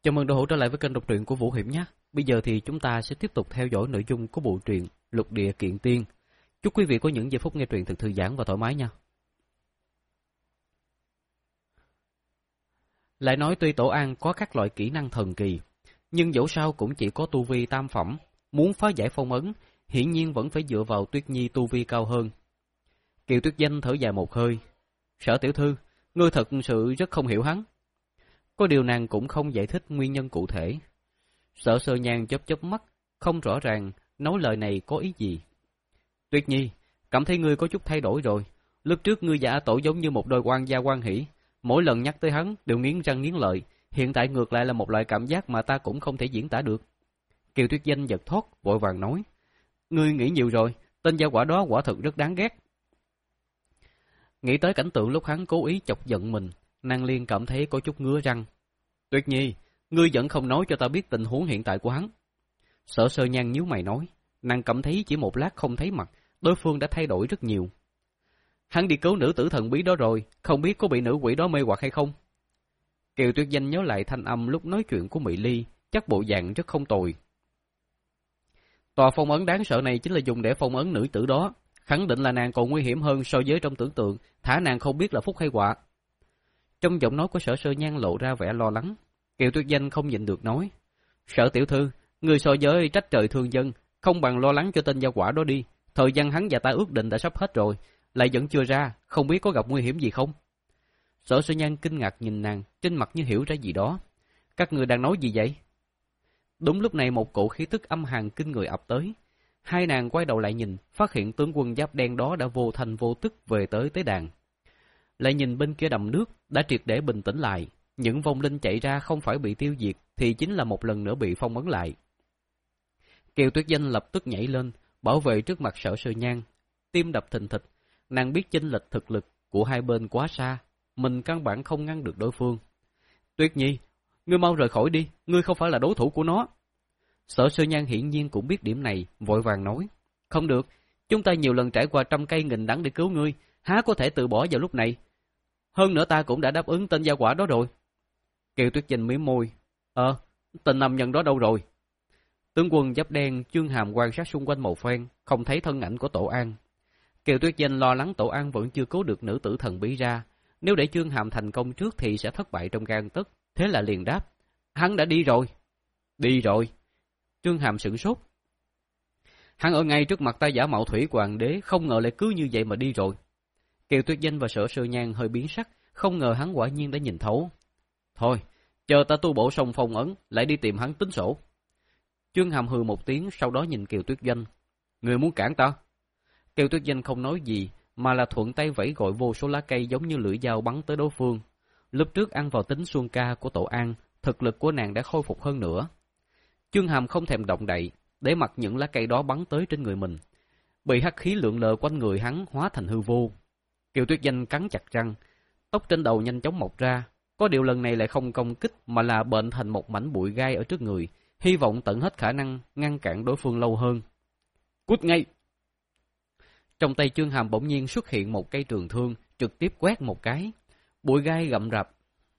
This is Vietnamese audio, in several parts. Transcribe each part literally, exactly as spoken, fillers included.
Chào mừng đã hỗ trở lại với kênh đọc truyện của Vũ Hiểm nhé. Bây giờ thì chúng ta sẽ tiếp tục theo dõi nội dung của bộ truyện Lục Địa Kiện Tiên. Chúc quý vị có những giây phút nghe truyện thật thư giãn và thoải mái nha. Lại nói tuy Tổ An có các loại kỹ năng thần kỳ, nhưng dẫu sao cũng chỉ có tu vi tam phẩm, muốn phá giải phong ấn, hiển nhiên vẫn phải dựa vào Tuyết Nhi tu vi cao hơn. Kiều Tuyết Danh thở dài một hơi. Sở tiểu thư, ngươi thật sự rất không hiểu hắn. Có điều nàng cũng không giải thích nguyên nhân cụ thể. Sở Sơ Nhan chớp chớp mắt, không rõ ràng nói lời này có ý gì. Tuyết Nhi, cảm thấy ngươi có chút thay đổi rồi. Lúc trước ngươi giả tổ giống như một đôi quan gia quan hỷ, mỗi lần nhắc tới hắn đều nghiến răng nghiến lợi, hiện tại ngược lại là một loại cảm giác mà ta cũng không thể diễn tả được. Kiều Tuyết Danh giật thót, vội vàng nói. Ngươi nghĩ nhiều rồi, tên gia quả đó quả thực rất đáng ghét. Nghĩ tới cảnh tượng lúc hắn cố ý chọc giận mình, nàng liền cảm thấy có chút ngứa răng. Tuyết Nhi, ngươi vẫn không nói cho ta biết tình huống hiện tại của hắn. Sở Sơ Nhan nhíu mày nói, nàng cảm thấy chỉ một lát không thấy mặt, đối phương đã thay đổi rất nhiều. Hắn đi cứu nữ tử thần bí đó rồi, không biết có bị nữ quỷ đó mê hoặc hay không? Kiều Tuyết Danh nhớ lại thanh âm lúc nói chuyện của Mỹ Ly, chắc bộ dạng rất không tồi. Tòa phong ấn đáng sợ này chính là dùng để phong ấn nữ tử đó, khẳng định là nàng còn nguy hiểm hơn so với trong tưởng tượng, thả nàng không biết là phúc hay họa. Trong giọng nói của Sở Sơ Nhan lộ ra vẻ lo lắng, Kiều Tuyết Danh không nhịn được nói. Sở tiểu thư, người so với trách trời thương dân, không bằng lo lắng cho tên gia quả đó đi, thời gian hắn và ta ước định đã sắp hết rồi, lại vẫn chưa ra, không biết có gặp nguy hiểm gì không? Sở Sơ Nhan kinh ngạc nhìn nàng, trên mặt như hiểu ra gì đó. Các người đang nói gì vậy? Đúng lúc này một cổ khí tức âm hàn kinh người ập tới. Hai nàng quay đầu lại nhìn, phát hiện tướng quân giáp đen đó đã vô thành vô tức về tới tế đàn. Lại nhìn bên kia đầm nước, đã triệt để bình tĩnh lại. Những vong linh chạy ra không phải bị tiêu diệt, thì chính là một lần nữa bị phong ấn lại. Kiều Tuyết Danh lập tức nhảy lên, bảo vệ trước mặt Sở Sơ Nhan. Tim đập thình thịch, nàng biết chênh lệch thực lực của hai bên quá xa, mình căn bản không ngăn được đối phương. Tuyết Nhi, ngươi mau rời khỏi đi, ngươi không phải là đối thủ của nó. Sở Sơ Nhan hiển nhiên cũng biết điểm này, vội vàng nói. Không được, chúng ta nhiều lần trải qua trăm cây nghìn đắng để cứu ngươi, há có thể từ bỏ vào lúc này. Hơn nữa ta cũng đã đáp ứng tên gia quả đó rồi. Kiều Tuyết Danh mím môi. Ờ, tên nam nhân đó đâu rồi? Tướng quân giáp đen Chương Hàm quan sát xung quanh một phen, không thấy thân ảnh của Tổ An. Kiều Tuyết Danh lo lắng Tổ An vẫn chưa cứu được nữ tử thần bí ra. Nếu để Chương Hàm thành công trước thì sẽ thất bại trong gang tấc. Thế là liền đáp. Hắn đã đi rồi. Đi rồi. Chương Hàm sửng sốt. Hắn ở ngay trước mặt ta giả mạo thủy hoàng đế, không ngờ lại cứ như vậy mà đi rồi. Kiều Tuyết Danh và Sở Sơ Nhan hơi biến sắc, không ngờ hắn quả nhiên đã nhìn thấu. Thôi, chờ ta tu bổ xong phong ấn, lại đi tìm hắn tính sổ. Chương Hàm hừ một tiếng, sau đó nhìn Kiều Tuyết Danh. Người muốn cản ta? Kiều Tuyết Danh không nói gì, mà là thuận tay vẫy gọi vô số lá cây giống như lưỡi dao bắn tới đối phương. Lúc trước ăn vào tính xuân ca của Tổ An, thực lực của nàng đã khôi phục hơn nữa. Chương Hàm không thèm động đậy, để mặc những lá cây đó bắn tới trên người mình. Bị hắc khí lượn lờ quanh người hắn hóa thành hư vô. Kiều Tuyết Danh cắn chặt răng, tóc trên đầu nhanh chóng mọc ra. Có điều lần này lại không công kích mà là bệnh thành một mảnh bụi gai ở trước người, hy vọng tận hết khả năng ngăn cản đối phương lâu hơn. Cút ngay! Trong tay Chương Hàm bỗng nhiên xuất hiện một cây trường thương, trực tiếp quét một cái. Bụi gai gậm rạp.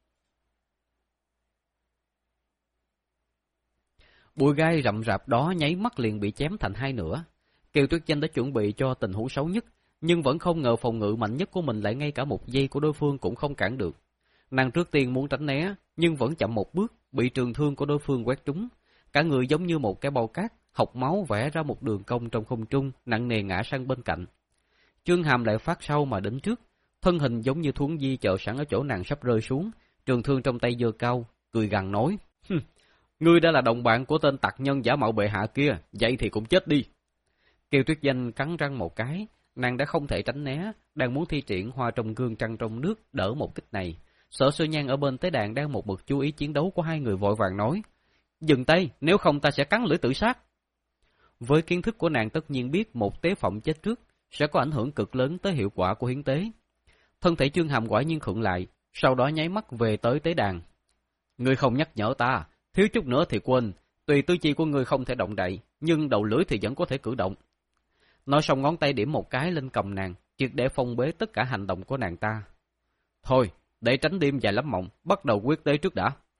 Bụi gai rậm rạp đó nháy mắt liền bị chém thành hai nửa. Kiều Tuyết Danh đã chuẩn bị cho tình huống xấu nhất, nhưng vẫn không ngờ phòng ngự mạnh nhất của mình lại ngay cả một giây của đối phương cũng không cản được. Nàng trước tiên muốn tránh né, nhưng vẫn chậm một bước, bị trường thương của đối phương quét trúng. Cả người giống như một cái bao cát, học máu vẽ ra một đường cong trong không trung, nặng nề ngã sang bên cạnh. Chương Hàm lại phát sau mà đến trước, thân hình giống như thuấn di chờ sẵn ở chỗ nàng sắp rơi xuống, trường thương trong tay giơ cao, cười gằn nói: Ngươi đã là đồng bạn của tên tặc nhân giả mạo bệ hạ kia, vậy thì cũng chết đi. Kiều Tuyết Danh cắn răng một cái, nàng đã không thể tránh né, đang muốn thi triển hoa trong gương trăng trong nước đỡ một kích này. Sở Sơ Nhan ở bên tế đàn đang một mực chú ý chiến đấu của hai người, vội vàng nói: Dừng tay, nếu không ta sẽ cắn lưỡi tự sát. Với kiến thức của nàng tất nhiên biết một tế phẩm chết trước sẽ có ảnh hưởng cực lớn tới hiệu quả của hiến tế. Thân thể Chương Hàm quả nhiên khựng lại, sau đó nháy mắt về tới tế đàn. Ngươi không nhắc nhở ta, thiếu chút nữa thì quên, tùy tư chi của ngươi không thể động đậy, nhưng đầu lưỡi thì vẫn có thể cử động. Nói xong ngón tay điểm một cái lên cầm nàng, triệt để phong bế tất cả hành động của nàng ta. Thôi, để tránh đêm dài lắm mộng, bắt đầu quyết tế trước đã.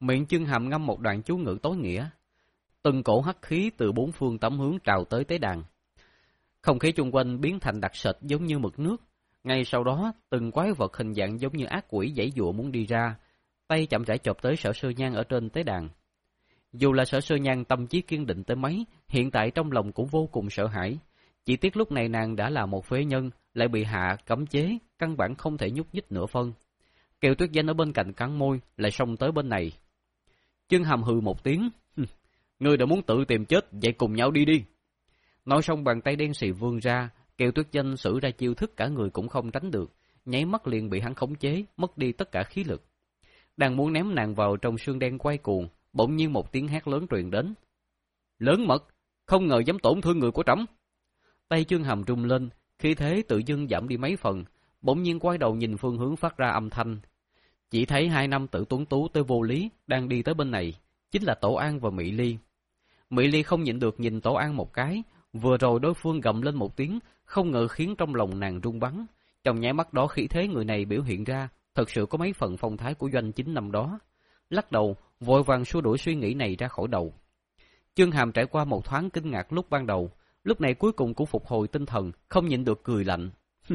Miệng Chương Hàm ngâm một đoạn chú ngữ tối nghĩa. Từng cổ hắc khí từ bốn phương tám hướng trào tới tế đàn. Không khí chung quanh biến thành đặc sệt giống như mực nước. Ngay sau đó, từng quái vật hình dạng giống như ác quỷ giãy giụa muốn đi ra, tay chậm rãi chộp tới Sở Sơ Nhan ở trên tế đàn. Dù là Sở Sơ Nhan tâm trí kiên định tới mấy, hiện tại trong lòng cũng vô cùng sợ hãi. Chỉ tiếc lúc này nàng đã là một phế nhân, lại bị hạ cấm chế, căn bản không thể nhúc nhích nửa phân. Kiều Tuyết Danh ở bên cạnh cắn môi, lại xông tới bên này. Chương Hàm hừ một tiếng, ngươi đã muốn tự tìm chết, vậy cùng nhau đi đi. Nói xong bàn tay đen xì vươn ra, Kiều Tuyết Danh sử ra chiêu thức cả người cũng không tránh được, nháy mắt liền bị hắn khống chế, mất đi tất cả khí lực. Đang muốn ném nàng vào trong xương đen quay cuồng, bỗng nhiên một tiếng hét lớn truyền đến. Lớn mật, không ngờ dám tổn thương người của trẫm. Tay Chương Hàm rung lên, khí thế tự dưng giảm đi mấy phần, bỗng nhiên quay đầu nhìn phương hướng phát ra âm thanh. Chỉ thấy hai nam tử tuấn tú tới vô lý đang đi tới bên này, chính là Tổ An và Mỹ Ly. Mỹ Ly không nhịn được nhìn Tổ An một cái, vừa rồi đối phương gầm lên một tiếng, không ngờ khiến trong lòng nàng rung bắn. Trong nháy mắt đó khí thế người này biểu hiện ra, thật sự có mấy phần phong thái của Doanh Chính năm đó. Lắc đầu, vội vàng xua đuổi suy nghĩ này ra khỏi đầu. Chương Hàm trải qua một thoáng kinh ngạc lúc ban đầu, lúc này cuối cùng cũng phục hồi tinh thần, không nhịn được cười lạnh.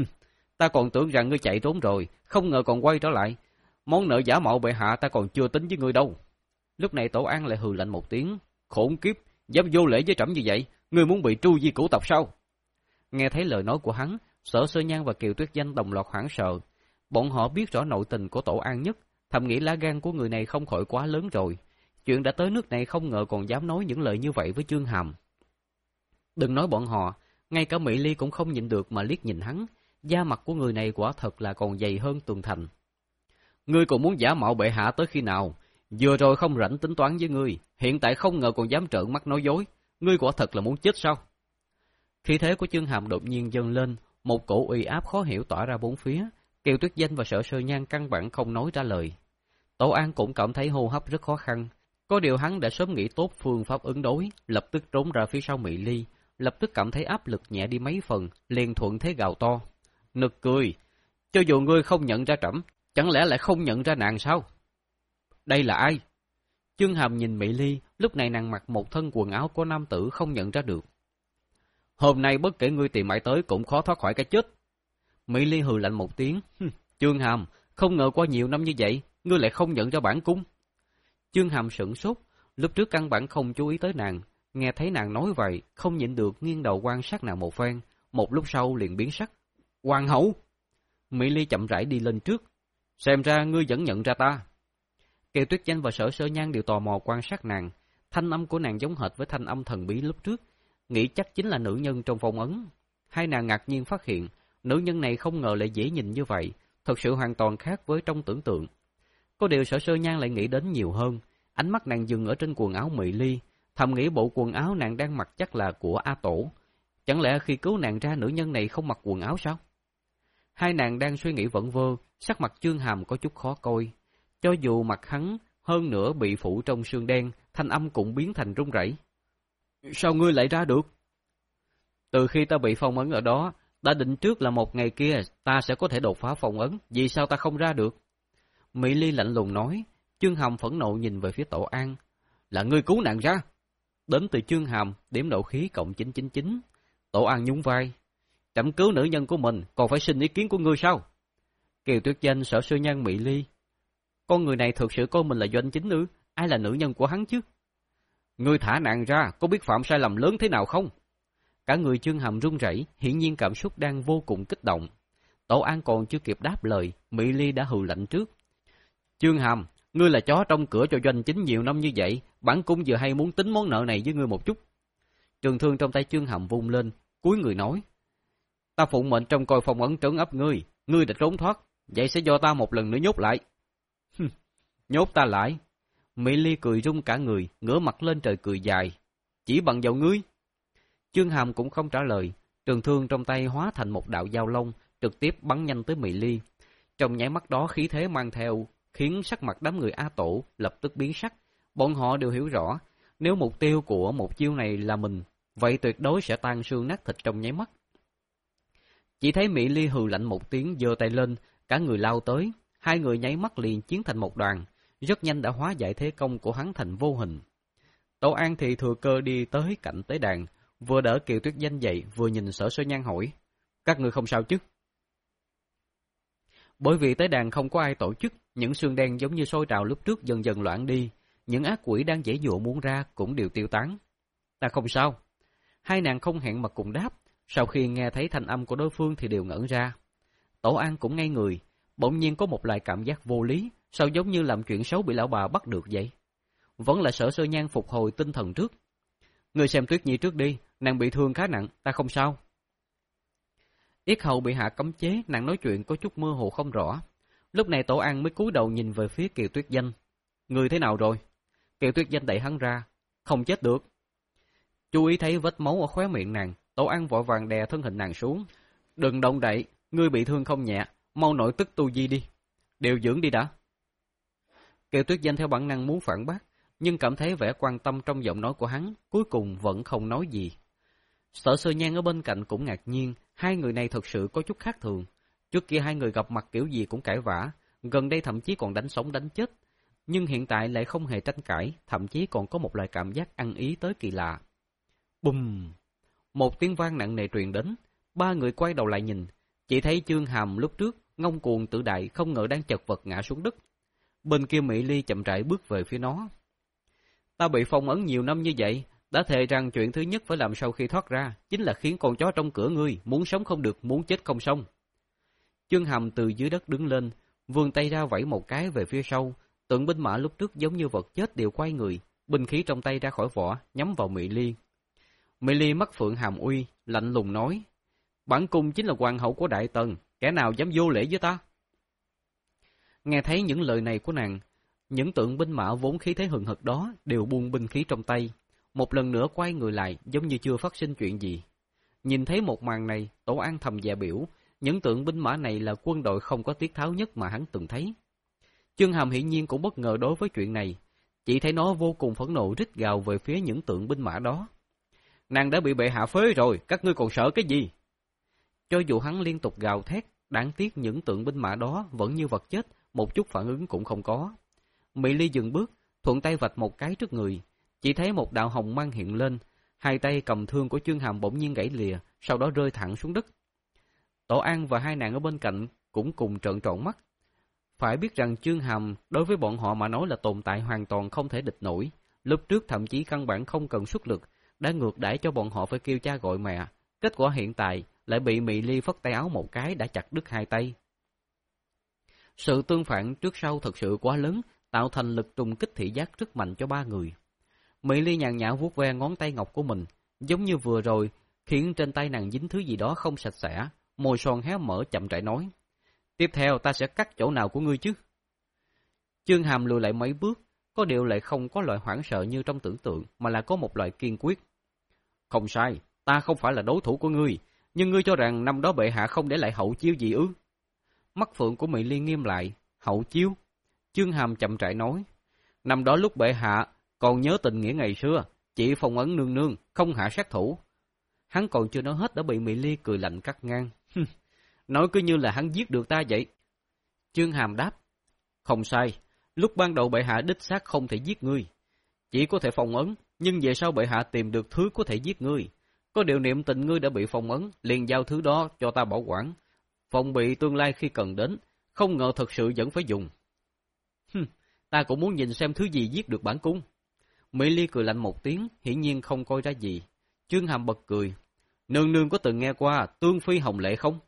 Ta còn tưởng rằng ngươi chạy trốn rồi, không ngờ còn quay trở lại. Món nợ giả mạo bệ hạ ta còn chưa tính với ngươi đâu. Lúc này Tổ An lại hừ lạnh một tiếng. Khốn kiếp, dám vô lễ với trẫm như vậy, ngươi muốn bị tru di cửu tộc sao? Nghe thấy lời nói của hắn, Sở Sơ Nhan và Kiều Tuyết Danh đồng loạt hoảng sợ. Bọn họ biết rõ nội tình của Tổ An nhất, thầm nghĩ lá gan của người này không khỏi quá lớn rồi. Chuyện đã tới nước này không ngờ còn dám nói những lời như vậy với Chương Hàm. Đừng nói bọn họ, ngay cả Mỹ Ly cũng không nhịn được mà liếc nhìn hắn. Da mặt của người này quả thật là còn dày hơn tường thành. Ngươi còn muốn giả mạo bệ hạ tới khi nào? Vừa rồi không rảnh tính toán với ngươi, hiện tại không ngờ còn dám trợn mắt nói dối. Ngươi quả thật là muốn chết sao? Khí thế của Chương Hàm đột nhiên dâng lên, một cổ uy áp khó hiểu tỏa ra bốn phía. Kiều Tuyết Danh và Sở Sơ Nhan căn bản không nói ra lời. Tổ An cũng cảm thấy hô hấp rất khó khăn. Có điều hắn đã sớm nghĩ tốt phương pháp ứng đối, lập tức trốn ra phía sau Mỹ Ly, lập tức cảm thấy áp lực nhẹ đi mấy phần, liền thuận thế gào to. Nực cười, cho dù ngươi không nhận ra trẫm, chẳng lẽ lại không nhận ra nàng sao? Đây là ai? Chương Hàm nhìn Mỹ Ly, lúc này nàng mặc một thân quần áo của nam tử không nhận ra được. Hôm nay bất kể ngươi tìm mãi tới cũng khó thoát khỏi cái chết. Mỹ Ly hừ lạnh một tiếng. Chương Hàm, không ngờ qua nhiều năm như vậy, ngươi lại không nhận ra bản cung. Chương Hàm sửng sốt, lúc trước căn bản không chú ý tới nàng, nghe thấy nàng nói vậy, không nhịn được nghiêng đầu quan sát nàng một phen, một lúc sau liền biến sắc. Hoàng hậu! Mỹ Ly chậm rãi đi lên trước. Xem ra ngươi vẫn nhận ra ta. Kiều Tuyết Danh và Sở Sơ Nhan đều tò mò quan sát nàng. Thanh âm của nàng giống hệt với thanh âm thần bí lúc trước, nghĩ chắc chính là nữ nhân trong phong ấn. Hai nàng ngạc nhiên phát hiện, nữ nhân này không ngờ lại dễ nhìn như vậy, thật sự hoàn toàn khác với trong tưởng tượng. Có điều Sở Sơ Nhan lại nghĩ đến nhiều hơn, ánh mắt nàng dừng ở trên quần áo Mỹ Ly, thầm nghĩ bộ quần áo nàng đang mặc chắc là của A Tổ. Chẳng lẽ khi cứu nàng ra nữ nhân này không mặc quần áo sao? Hai nàng đang suy nghĩ vẩn vơ, sắc mặt Chương Hàm có chút khó coi. Cho dù mặt hắn hơn nữa bị phủ trong sương đen, thanh âm cũng biến thành run rẩy. Sao ngươi lại ra được? Từ khi ta bị phong ấn ở đó, đã định trước là một ngày kia ta sẽ có thể đột phá phong ấn, vì sao ta không ra được? Mỹ Ly lạnh lùng nói. Chương Hàm phẫn nộ nhìn về phía Tổ An. Là ngươi cứu nàng ra. Đến từ Chương Hàm, điểm độ khí cộng chín chín chín. Tổ An nhún vai. Trẫm cứu nữ nhân của mình, còn phải xin ý kiến của ngươi sao? Kiều Tuyết Danh, Sở Sơ Nhan, Mỹ Ly. Con người này thực sự coi mình là Doanh Chính ư? Ai là nữ nhân của hắn chứ? Ngươi thả nàng ra, có biết phạm sai lầm lớn thế nào không? Cả người Chương Hàm run rẩy, hiển nhiên cảm xúc đang vô cùng kích động. Tổ An còn chưa kịp đáp lời, Mỹ Ly đã hừ lạnh trước. Chương Hàm, ngươi là chó trong cửa cho Doanh Chính nhiều năm như vậy, bản cung vừa hay muốn tính món nợ này với ngươi một chút. Trường thương trong tay Chương Hàm vung lên, cúi người nói. Ta phụng mệnh trong coi phong ấn trấn ấp ngươi, ngươi đã trốn thoát, vậy sẽ do ta một lần nữa nhốt lại. Nhốt ta lại? Mỹ Ly cười rung cả người, ngửa mặt lên trời cười dài. Chỉ bằng vào ngươi? Chương Hàm cũng không trả lời, trường thương trong tay hóa thành một đạo dao long, trực tiếp bắn nhanh tới Mỹ Ly. Trong nháy mắt đó khí thế mang theo, khiến sắc mặt đám người A Tổ lập tức biến sắc. Bọn họ đều hiểu rõ, nếu mục tiêu của một chiêu này là mình, vậy tuyệt đối sẽ tan xương nát thịt trong nháy mắt. Chỉ thấy Mỹ Ly hừ lạnh một tiếng, giơ tay lên, cả người lao tới, hai người nháy mắt liền chiến thành một đoàn. rất nhanh đã hóa giải thế công của hắn thành vô hình. Tổ An thì thừa cơ đi tới cạnh tế đàn, vừa đỡ Kiều Tuyết Danh dậy, vừa nhìn Sở Sơ Nhan hỏi, các ngươi không sao chứ? Bởi vì tế đàn không có ai tổ chức, những xương đen giống như sôi trào lúc trước dần dần loãng đi, những ác quỷ đang giãy giụa muốn ra cũng đều tiêu tán. Ta không sao. Hai nàng không hẹn mà cùng đáp, sau khi nghe thấy thanh âm của đối phương thì đều ngẩn ra. Tổ An cũng ngây người, bỗng nhiên có một loại cảm giác vô lý, sao giống như làm chuyện xấu bị lão bà bắt được vậy? Vẫn là Sở Sơ Nhan phục hồi tinh thần trước. Ngươi xem Tuyết Nhi trước đi, nàng bị thương khá nặng, ta không sao. Yết hầu bị hạ cấm chế, nàng nói chuyện có chút mơ hồ không rõ. Lúc này Tổ An mới cúi đầu nhìn về phía Kiều Tuyết Danh. Ngươi thế nào rồi? Kiều Tuyết Danh đẩy hắn ra. Không chết được. Chú ý thấy vết máu ở khóe miệng nàng, Tổ An vội vàng đè thân hình nàng xuống. Đừng động đậy, ngươi bị thương không nhẹ, mau nội tức tu di đi. Điều dưỡng đi đã. Kiều Tuyết Danh theo bản năng muốn phản bác, nhưng cảm thấy vẻ quan tâm trong giọng nói của hắn, cuối cùng vẫn không nói gì. Sở Sơ Nhan ở bên cạnh cũng ngạc nhiên, hai người này thật sự có chút khác thường. Trước kia hai người gặp mặt kiểu gì cũng cãi vã, gần đây thậm chí còn đánh sống đánh chết. Nhưng hiện tại lại không hề tranh cãi, thậm chí còn có một loại cảm giác ăn ý tới kỳ lạ. Bùm! Một tiếng vang nặng nề truyền đến, ba người quay đầu lại nhìn, chỉ thấy Chương Hàm lúc trước, ngông cuồng tự đại không ngờ đang chật vật ngã xuống đất. Bên kia Mỹ Ly chậm rãi bước về phía nó. Ta bị phong ấn nhiều năm như vậy, đã thề rằng chuyện thứ nhất phải làm sau khi thoát ra, chính là khiến con chó trong cửa ngươi, muốn sống không được, muốn chết không xong. Chương Hàm từ dưới đất đứng lên, vươn tay ra vẫy một cái về phía sau, tượng binh mã lúc trước giống như vật chết đều quay người, binh khí trong tay ra khỏi vỏ, nhắm vào Mỹ Ly. Mỹ Ly mắt phượng hàm uy, lạnh lùng nói, bản cung chính là hoàng hậu của Đại Tần, kẻ nào dám vô lễ với ta? Nghe thấy những lời này của nàng, những tượng binh mã vốn khí thế hừng hực đó đều buông binh khí trong tay, một lần nữa quay người lại giống như chưa phát sinh chuyện gì. Nhìn thấy một màn này, Tổ An thầm dạ biểu, những tượng binh mã này là quân đội không có tiết tháo nhất mà hắn từng thấy. Chương Hàm hiển nhiên cũng bất ngờ đối với chuyện này, chỉ thấy nó vô cùng phẫn nộ rít gào về phía những tượng binh mã đó. Nàng đã bị bệ hạ phế rồi, các ngươi còn sợ cái gì? Cho dù hắn liên tục gào thét, đáng tiếc những tượng binh mã đó vẫn như vật chết, một chút phản ứng cũng không có. Mỹ Ly dừng bước, thuận tay vạch một cái trước người, chỉ thấy một đạo hồng mang hiện lên, hai tay cầm thương của Chương Hàm bỗng nhiên gãy lìa, sau đó rơi thẳng xuống đất. Tổ An và hai nàng ở bên cạnh cũng cùng trợn tròn mắt. Phải biết rằng Chương Hàm đối với bọn họ mà nói là tồn tại hoàn toàn không thể địch nổi, lúc trước thậm chí căn bản không cần xuất lực, đã ngược đãi cho bọn họ phải kêu cha gọi mẹ, kết quả hiện tại lại bị Mỹ Ly phất tay áo một cái đã chặt đứt hai tay. Sự tương phản trước sau thật sự quá lớn, tạo thành lực trùng kích thị giác rất mạnh cho ba người. Mỹ Ly nhàn nhã vuốt ve ngón tay ngọc của mình, giống như vừa rồi, khiến trên tay nàng dính thứ gì đó không sạch sẽ, môi son hé mở chậm rãi nói. Tiếp theo ta sẽ cắt chỗ nào của ngươi chứ? Chương Hàm lùi lại mấy bước, có điều lại không có loại hoảng sợ như trong tưởng tượng, mà là có một loại kiên quyết. Không sai, ta không phải là đối thủ của ngươi, nhưng ngươi cho rằng năm đó bệ hạ không để lại hậu chiêu gì ư? Mắt phượng của Mỹ Ly nghiêm lại, hậu chiêu? Chương Hàm chậm rãi nói. Năm đó lúc bệ hạ còn nhớ tình nghĩa ngày xưa, chỉ phong ấn nương nương, không hạ sát thủ. Hắn còn chưa nói hết đã bị Mỹ Ly cười lạnh cắt ngang. Nói cứ như là hắn giết được ta vậy. Chương Hàm đáp. Không sai, lúc ban đầu bệ hạ đích xác không thể giết ngươi. Chỉ có thể phong ấn, nhưng về sau bệ hạ tìm được thứ có thể giết ngươi. Có điều niệm tình ngươi đã bị phong ấn, liền giao thứ đó cho ta bảo quản. Phòng bị tương lai khi cần đến, không ngờ thật sự vẫn phải dùng. Hừm, ta cũng muốn nhìn xem thứ gì giết được bản cung. Mỹ Ly cười lạnh một tiếng, hiển nhiên không coi ra gì. Chương Hàm bật cười. Nương nương có từng nghe qua Tương Phi Hồng Lệ không?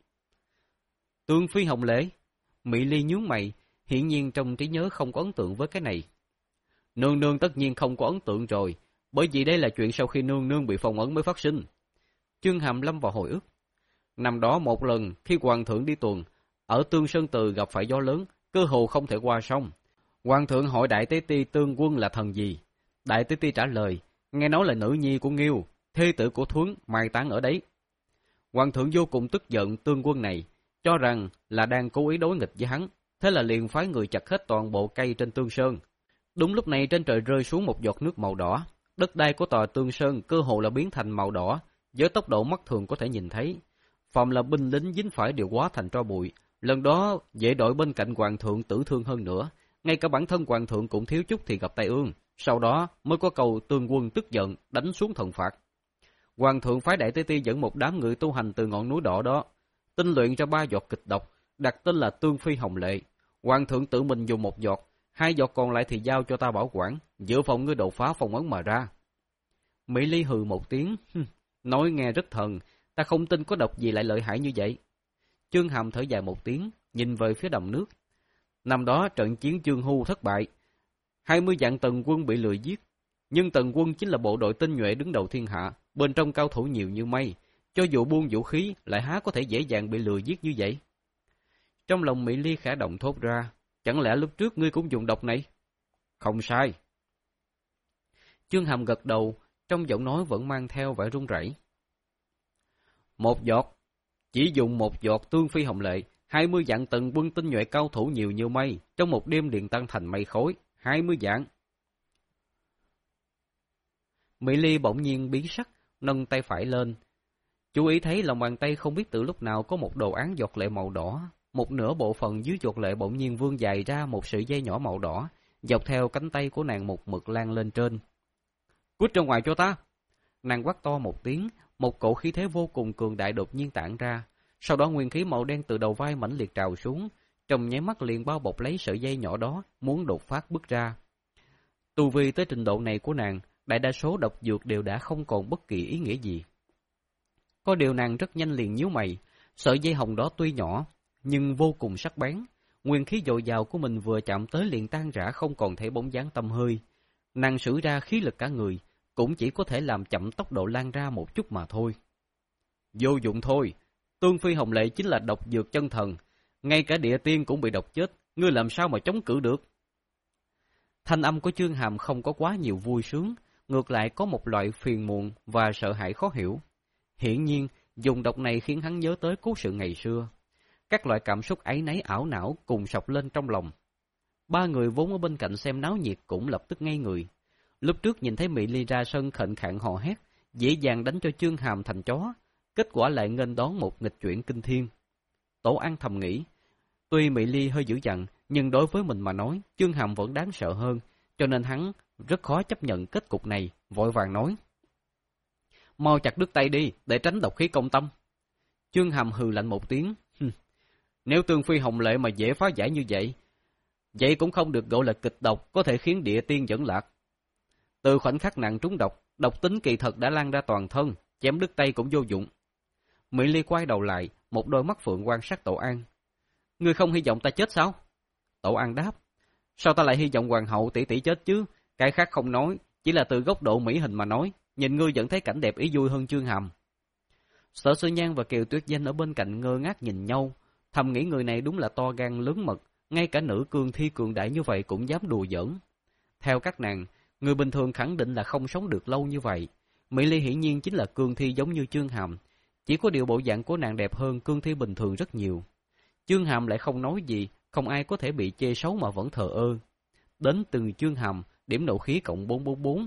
Tương Phi Hồng Lệ? Mỹ Ly nhướng mày, hiển nhiên trong trí nhớ không có ấn tượng với cái này. Nương nương tất nhiên không có ấn tượng rồi, bởi vì đây là chuyện sau khi nương nương bị phong ấn mới phát sinh. Chương Hàm lâm vào hồi ức. Năm đó một lần khi hoàng thượng đi tuần, ở Tương Sơn Từ gặp phải gió lớn, cơ hồ không thể qua sông. Hoàng thượng hỏi Đại Tế Ti Tương Quân là thần gì? Đại Tế Ti trả lời, nghe nói là nữ nhi của Nghiêu, thê tử của Thuấn, mai táng ở đấy. Hoàng thượng vô cùng tức giận Tương Quân này, cho rằng là đang cố ý đối nghịch với hắn, thế là liền phái người chặt hết toàn bộ cây trên Tương Sơn. Đúng lúc này trên trời rơi xuống một giọt nước màu đỏ, đất đai của tòa Tương Sơn cơ hồ là biến thành màu đỏ, với tốc độ mắt thường có thể nhìn thấy. Phàm là binh lính dính phải đều hóa thành tro bụi, lần đó dễ đội bên cạnh hoàng thượng tử thương hơn nữa, ngay cả bản thân hoàng thượng cũng thiếu chút thì gặp tai ương, sau đó mới có câu tương quân tức giận đánh xuống thần phạt. Hoàng thượng phái đại tế ti dẫn một đám người tu hành từ ngọn núi đỏ đó, tinh luyện ra ba giọt kịch độc, đặt tên là Tương Phi Hồng Lệ. Hoàng thượng tự mình dùng một giọt, hai giọt còn lại thì giao cho ta bảo quản, dự phòng ngươi đột phá phong ấn mà ra. Mỹ Ly hừ một tiếng, nói nghe rất thần, ta không tin có độc gì lại lợi hại như vậy. Chương Hàm thở dài một tiếng, nhìn về phía đầm nước. Năm đó trận chiến Chương Hu thất bại, hai mươi vạn Tần quân bị lừa giết, nhưng Tần quân chính là bộ đội tinh nhuệ đứng đầu thiên hạ, bên trong cao thủ nhiều như mây, cho dù buông vũ khí lại há có thể dễ dàng bị lừa giết như vậy. Trong lòng Mỹ Ly khẽ động thốt ra, chẳng lẽ lúc trước ngươi cũng dùng độc này? Không sai. Chương Hàm gật đầu, trong giọng nói vẫn mang theo vẻ run rẩy. Một giọt, chỉ dùng một giọt Tương Phi Hồng Lệ, hai mươi vạn Tần quân tinh nhuệ cao thủ nhiều như mây, trong một đêm liền tăng thành mây khói, hai mươi vạn. Mỹ Ly bỗng nhiên biến sắc, nâng tay phải lên. Chú ý thấy lòng bàn tay không biết từ lúc nào có một đồ án giọt lệ màu đỏ, một nửa bộ phận dưới giọt lệ bỗng nhiên vươn dài ra một sợi dây nhỏ màu đỏ, dọc theo cánh tay của nàng một mực lan lên trên. Cút ra ngoài cho ta! Nàng quát to một tiếng, một cổ khí thế vô cùng cường đại đột nhiên tản ra, sau đó nguyên khí màu đen từ đầu vai mãnh liệt trào xuống, trong nháy mắt liền bao bọc lấy sợi dây nhỏ đó, muốn đột phát bứt ra. Tu vi tới trình độ này của nàng, đại đa số độc dược đều đã không còn bất kỳ ý nghĩa gì. Có điều nàng rất nhanh liền nhíu mày, sợi dây hồng đó tuy nhỏ, nhưng vô cùng sắc bén, nguyên khí dồi dào của mình vừa chạm tới liền tan rã không còn thấy bóng dáng tăm hơi. Nàng sử ra khí lực cả người, cũng chỉ có thể làm chậm tốc độ lan ra một chút mà thôi. Vô dụng thôi, Tương Phi Hồng Lệ chính là độc dược chân thần, ngay cả địa tiên cũng bị độc chết, ngươi làm sao mà chống cự được? Thanh âm của Chương Hàm không có quá nhiều vui sướng, ngược lại có một loại phiền muộn và sợ hãi khó hiểu. Hiển nhiên, dùng độc này khiến hắn nhớ tới cố sự ngày xưa. Các loại cảm xúc áy náy ảo não cùng sộc lên trong lòng. Ba người vốn ở bên cạnh xem náo nhiệt cũng lập tức ngây người. Lúc trước nhìn thấy Mỹ Ly ra sân khệnh khạng hò hét, dễ dàng đánh cho Chương Hàm thành chó, kết quả lại nghênh đón một nghịch chuyển kinh thiên. Tổ An thầm nghĩ, tuy Mỹ Ly hơi dữ dằn, nhưng đối với mình mà nói, Chương Hàm vẫn đáng sợ hơn, cho nên hắn rất khó chấp nhận kết cục này, vội vàng nói. Mau chặt đứt tay đi, để tránh độc khí công tâm. Chương Hàm hừ lạnh một tiếng, nếu Tương Phi Hồng Lệ mà dễ phá giải như vậy, vậy cũng không được gọi là kịch độc có thể khiến địa tiên dẫn lạc. Từ khoảnh khắc nặng trúng độc, độc tính kỳ thật đã lan ra toàn thân, chém đứt tay cũng vô dụng. Mỹ Ly quay đầu lại, một đôi mắt phượng quan sát Tổ An. Ngươi không hy vọng ta chết sao? Tổ An đáp. Sao ta lại hy vọng hoàng hậu tỷ tỷ chết chứ? Cái khác không nói, chỉ là từ góc độ mỹ hình mà nói, nhìn ngươi vẫn thấy cảnh đẹp ý vui hơn Chương Hàm. Sở Sư Nhan và Kiều Tuyết Danh ở bên cạnh ngơ ngác nhìn nhau, thầm nghĩ người này đúng là to gan lớn mật, ngay cả nữ cương thi cường đại như vậy cũng dám đùa giỡn. Theo các nàng, người bình thường khẳng định là không sống được lâu như vậy. Mỹ Ly hiển nhiên chính là cương thi giống như Chương Hàm, chỉ có điều bộ dạng của nàng đẹp hơn cương thi bình thường rất nhiều. Chương Hàm lại không nói gì, không ai có thể bị chê xấu mà vẫn thờ ơ. Đến từ Chương Hàm, điểm nộ khí cộng bốn bốn bốn.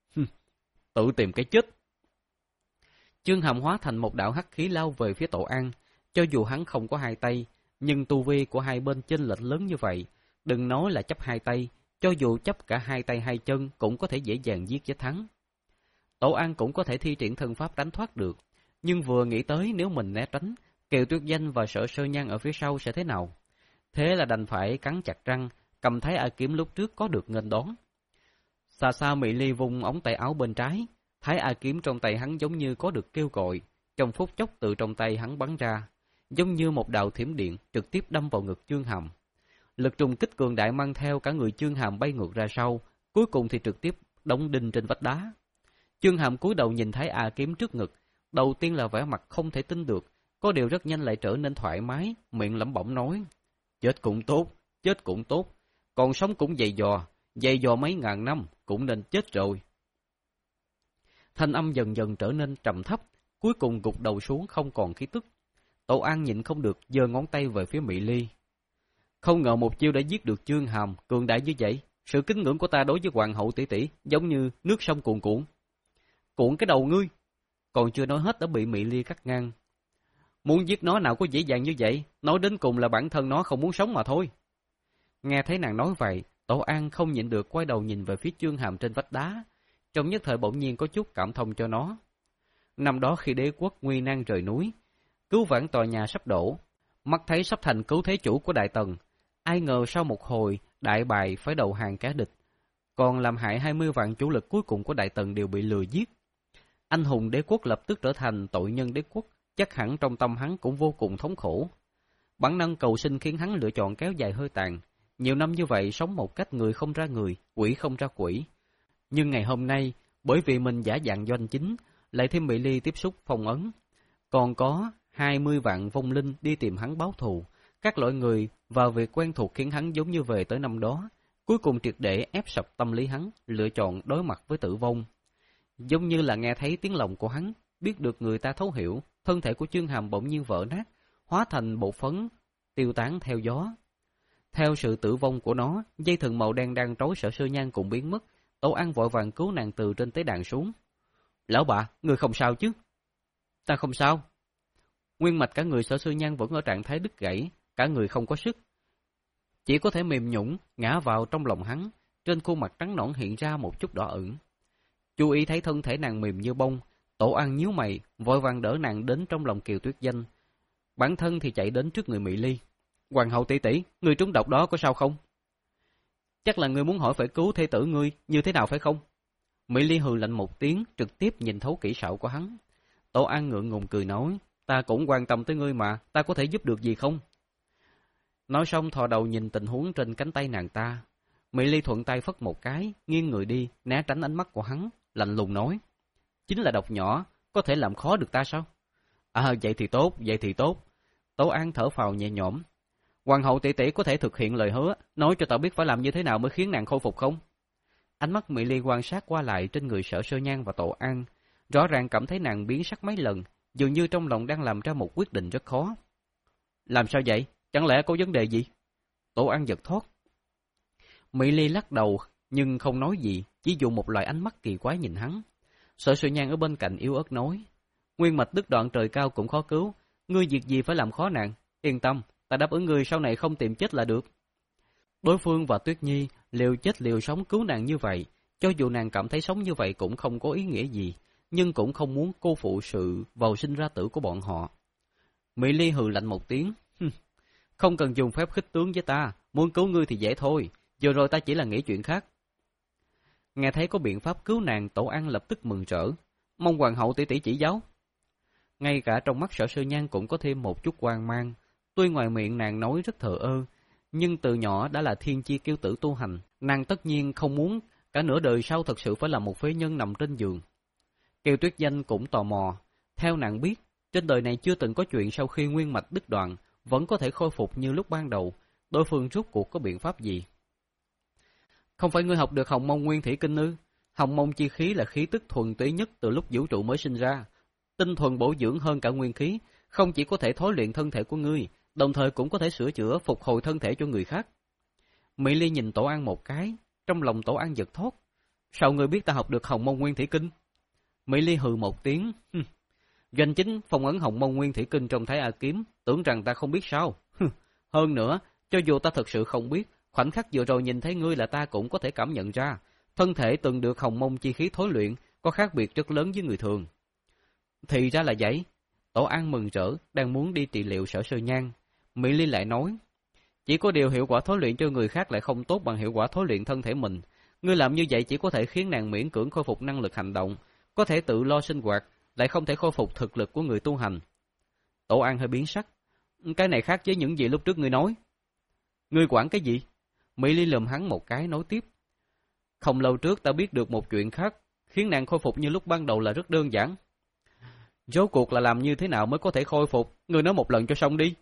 Tự tìm cái chết. Chương Hàm hóa thành một đạo hắc khí lao về phía Tổ An. Cho dù hắn không có hai tay, nhưng tu vi của hai bên chênh lệch lớn như vậy, đừng nói là chấp hai tay, cho dù chấp cả hai tay hai chân cũng có thể dễ dàng giết chết thắng. Tổ An cũng có thể thi triển thân pháp tránh thoát được, nhưng vừa nghĩ tới nếu mình né tránh, Kiều Tuyết Danh và Sở Sơ Nhan ở phía sau sẽ thế nào? Thế là đành phải cắn chặt răng, cầm Thái A Kiếm lúc trước có được nghênh đón. Xa xa Mỹ Ly vung ống tay áo bên trái, Thái A Kiếm trong tay hắn giống như có được kêu gọi, trong phút chốc từ trong tay hắn bắn ra, giống như một đạo thiểm điện trực tiếp đâm vào ngực Chương Hàm. Lực trùng kích cường đại mang theo cả người Chương Hàm bay ngược ra sau, cuối cùng thì trực tiếp đóng đinh trên vách đá. Chương Hàm cúi đầu nhìn Thái A Kiếm trước ngực, đầu tiên là vẻ mặt không thể tin được, có điều rất nhanh lại trở nên thoải mái, miệng lẩm bẩm nói: chết cũng tốt, chết cũng tốt, còn sống cũng dày dò, dày dò mấy ngàn năm cũng nên chết rồi. Thanh âm dần dần trở nên trầm thấp, cuối cùng gục đầu xuống không còn khí tức. Tổ An nhịn không được giơ ngón tay về phía Mỹ Ly. Không ngờ một chiêu đã giết được Chương Hàm cường đại như vậy, sự kính ngưỡng của ta đối với hoàng hậu tỷ tỷ giống như nước sông cuồn cuộn. Cuộn cái đầu ngươi! Còn chưa nói hết đã bị Mỹ Ly cắt ngang. Muốn giết nó nào có dễ dàng như vậy, nói đến cùng là bản thân nó không muốn sống mà thôi. Nghe thấy nàng nói vậy, Tổ An không nhịn được quay đầu nhìn về phía chương hàm trên vách đá, trong nhất thời bỗng nhiên có chút cảm thông cho nó. Năm đó khi đế quốc nguy nan rời núi, cứu vãn tòa nhà sắp đổ, mắt thấy sắp thành cứu thế chủ của Đại Tần, ai ngờ sau một hồi đại bại phải đầu hàng kẻ địch, còn làm hại hai mươi vạn chủ lực cuối cùng của Đại Tần đều bị lừa giết. Anh hùng đế quốc lập tức trở thành tội nhân đế quốc, chắc hẳn trong tâm hắn cũng vô cùng thống khổ. Bản năng cầu sinh khiến hắn lựa chọn kéo dài hơi tàn, nhiều năm như vậy sống một cách người không ra người, quỷ không ra quỷ. Nhưng ngày hôm nay, bởi vì mình giả dạng doanh chính, lại thêm Mỹ Ly tiếp xúc phong ấn, còn có hai mươi vạn vong linh đi tìm hắn báo thù, các loại người và việc quen thuộc khiến hắn giống như về tới năm đó, cuối cùng triệt để ép sập tâm lý hắn, lựa chọn đối mặt với tử vong. Giống như là nghe thấy tiếng lòng của hắn, biết được người ta thấu hiểu, thân thể của Chương Hàm bỗng nhiên vỡ nát, hóa thành bột phấn, tiêu tán theo gió. Theo sự tử vong của nó, dây thừng màu đen đang trói Sở Sơ Nhan cũng biến mất. Tổ An vội vàng cứu nàng từ trên tế đàn xuống. Lão bà, người không sao chứ? Ta không sao. Nguyên mạch cả người Sở Sơ Nhan vẫn ở trạng thái đứt gãy, cả người không có sức, chỉ có thể mềm nhũn ngã vào trong lòng hắn. Trên khuôn mặt trắng nõn hiện ra một chút đỏ ửng. Chú ý thấy thân thể nàng mềm như bông, Tổ An nhíu mày, vội vàng đỡ nàng đến trong lòng Kiều Tuyết Danh. Bản thân thì chạy đến trước người Mỹ Ly. Hoàng hậu tỷ tỷ, người trúng độc đó có sao không? Chắc là ngươi muốn hỏi phải cứu thê tử ngươi như thế nào phải không? Mỹ Ly hừ lạnh một tiếng, trực tiếp nhìn thấu kỹ xảo của hắn. Tổ An ngượng ngùng cười nói, ta cũng quan tâm tới ngươi mà, ta có thể giúp được gì không? Nói xong thò đầu nhìn tình huống trên cánh tay nàng ta. Mỹ Ly thuận tay phất một cái, nghiêng người đi, né tránh ánh mắt của hắn, lạnh lùng nói, chính là độc nhỏ, có thể làm khó được ta sao? À, vậy thì tốt, vậy thì tốt. Tổ An thở phào nhẹ nhõm. Hoàng hậu tỷ tỷ có thể thực hiện lời hứa, nói cho ta biết phải làm như thế nào mới khiến nàng khôi phục không? Ánh mắt Mỹ Ly quan sát qua lại trên người Sở Sơ Nhan và Tổ An, rõ ràng cảm thấy nàng biến sắc mấy lần, dường như trong lòng đang làm ra một quyết định rất khó. Làm sao vậy? Chẳng lẽ có vấn đề gì? Tổ An giật thót. Mỹ Ly lắc đầu, nhưng không nói gì, chỉ dùng một loại ánh mắt kỳ quái nhìn hắn. Sở Sơ Nhan ở bên cạnh yếu ớt nói, nguyên mạch đứt đoạn trời cao cũng khó cứu, ngươi việc gì phải làm khó nàng? Yên tâm, ta đáp ứng ngươi sau này không tìm chết là được. Đối phương và Tuyết Nhi liều chết liều sống cứu nàng như vậy, cho dù nàng cảm thấy sống như vậy cũng không có ý nghĩa gì, nhưng cũng không muốn cô phụ sự vào sinh ra tử của bọn họ. Mỹ Ly hừ lạnh một tiếng, không cần dùng phép khích tướng với ta, muốn cứu ngươi thì dễ thôi, giờ rồi ta chỉ là nghĩ chuyện khác. Nghe thấy có biện pháp cứu nàng, Tổ An lập tức mừng rỡ, mong hoàng hậu tỷ tỷ chỉ giáo. Ngay cả trong mắt Sở Sơ Nhan cũng có thêm một chút hoang mang, tuy ngoài miệng nàng nói rất thờ ơ, nhưng từ nhỏ đã là thiên chi kiêu tử tu hành, nàng tất nhiên không muốn cả nửa đời sau thật sự phải là một phế nhân nằm trên giường. Kiều Tuyết Danh cũng tò mò, theo nàng biết, trên đời này chưa từng có chuyện sau khi nguyên mạch đứt đoạn vẫn có thể khôi phục như lúc ban đầu, đối phương rốt cuộc có biện pháp gì? Không phải ngươi học được Hồng Mông Nguyên Thủy Kinh ư? Hồng Mông chi khí là khí tức thuần túy nhất từ lúc vũ trụ mới sinh ra, tinh thuần bổ dưỡng hơn cả nguyên khí, không chỉ có thể thối luyện thân thể của ngươi, đồng thời cũng có thể sửa chữa, phục hồi thân thể cho người khác. Mỹ Ly nhìn Tổ An một cái, trong lòng Tổ An giật thót. Sao ngươi biết ta học được Hồng Mông Nguyên Thủy Kinh? Mỹ Ly hừ một tiếng. Doanh chính phong ấn Hồng Mông Nguyên Thủy Kinh trong Thái A Kiếm, tưởng rằng ta không biết sao? Hơn nữa, cho dù ta thật sự không biết, khoảnh khắc vừa rồi nhìn thấy ngươi là ta cũng có thể cảm nhận ra, thân thể từng được Hồng Mông chi khí thối luyện, có khác biệt rất lớn với người thường. Thì ra là vậy. Tổ An mừng rỡ, đang muốn đi trị liệu Sở Sơ Nhan. Mỹ Ly lại nói, chỉ có điều hiệu quả thối luyện cho người khác lại không tốt bằng hiệu quả thối luyện thân thể mình. Ngươi làm như vậy chỉ có thể khiến nàng miễn cưỡng khôi phục năng lực hành động, có thể tự lo sinh hoạt, lại không thể khôi phục thực lực của người tu hành. Tổ An hơi biến sắc. Cái này khác với những gì lúc trước ngươi nói. Ngươi quản cái gì? Mỹ Ly lườm hắn một cái nói tiếp. Không lâu trước ta biết được một chuyện khác, khiến nàng khôi phục như lúc ban đầu là rất đơn giản. Rốt cuộc là làm như thế nào mới có thể khôi phục? Ngươi nói một lần cho xong đi.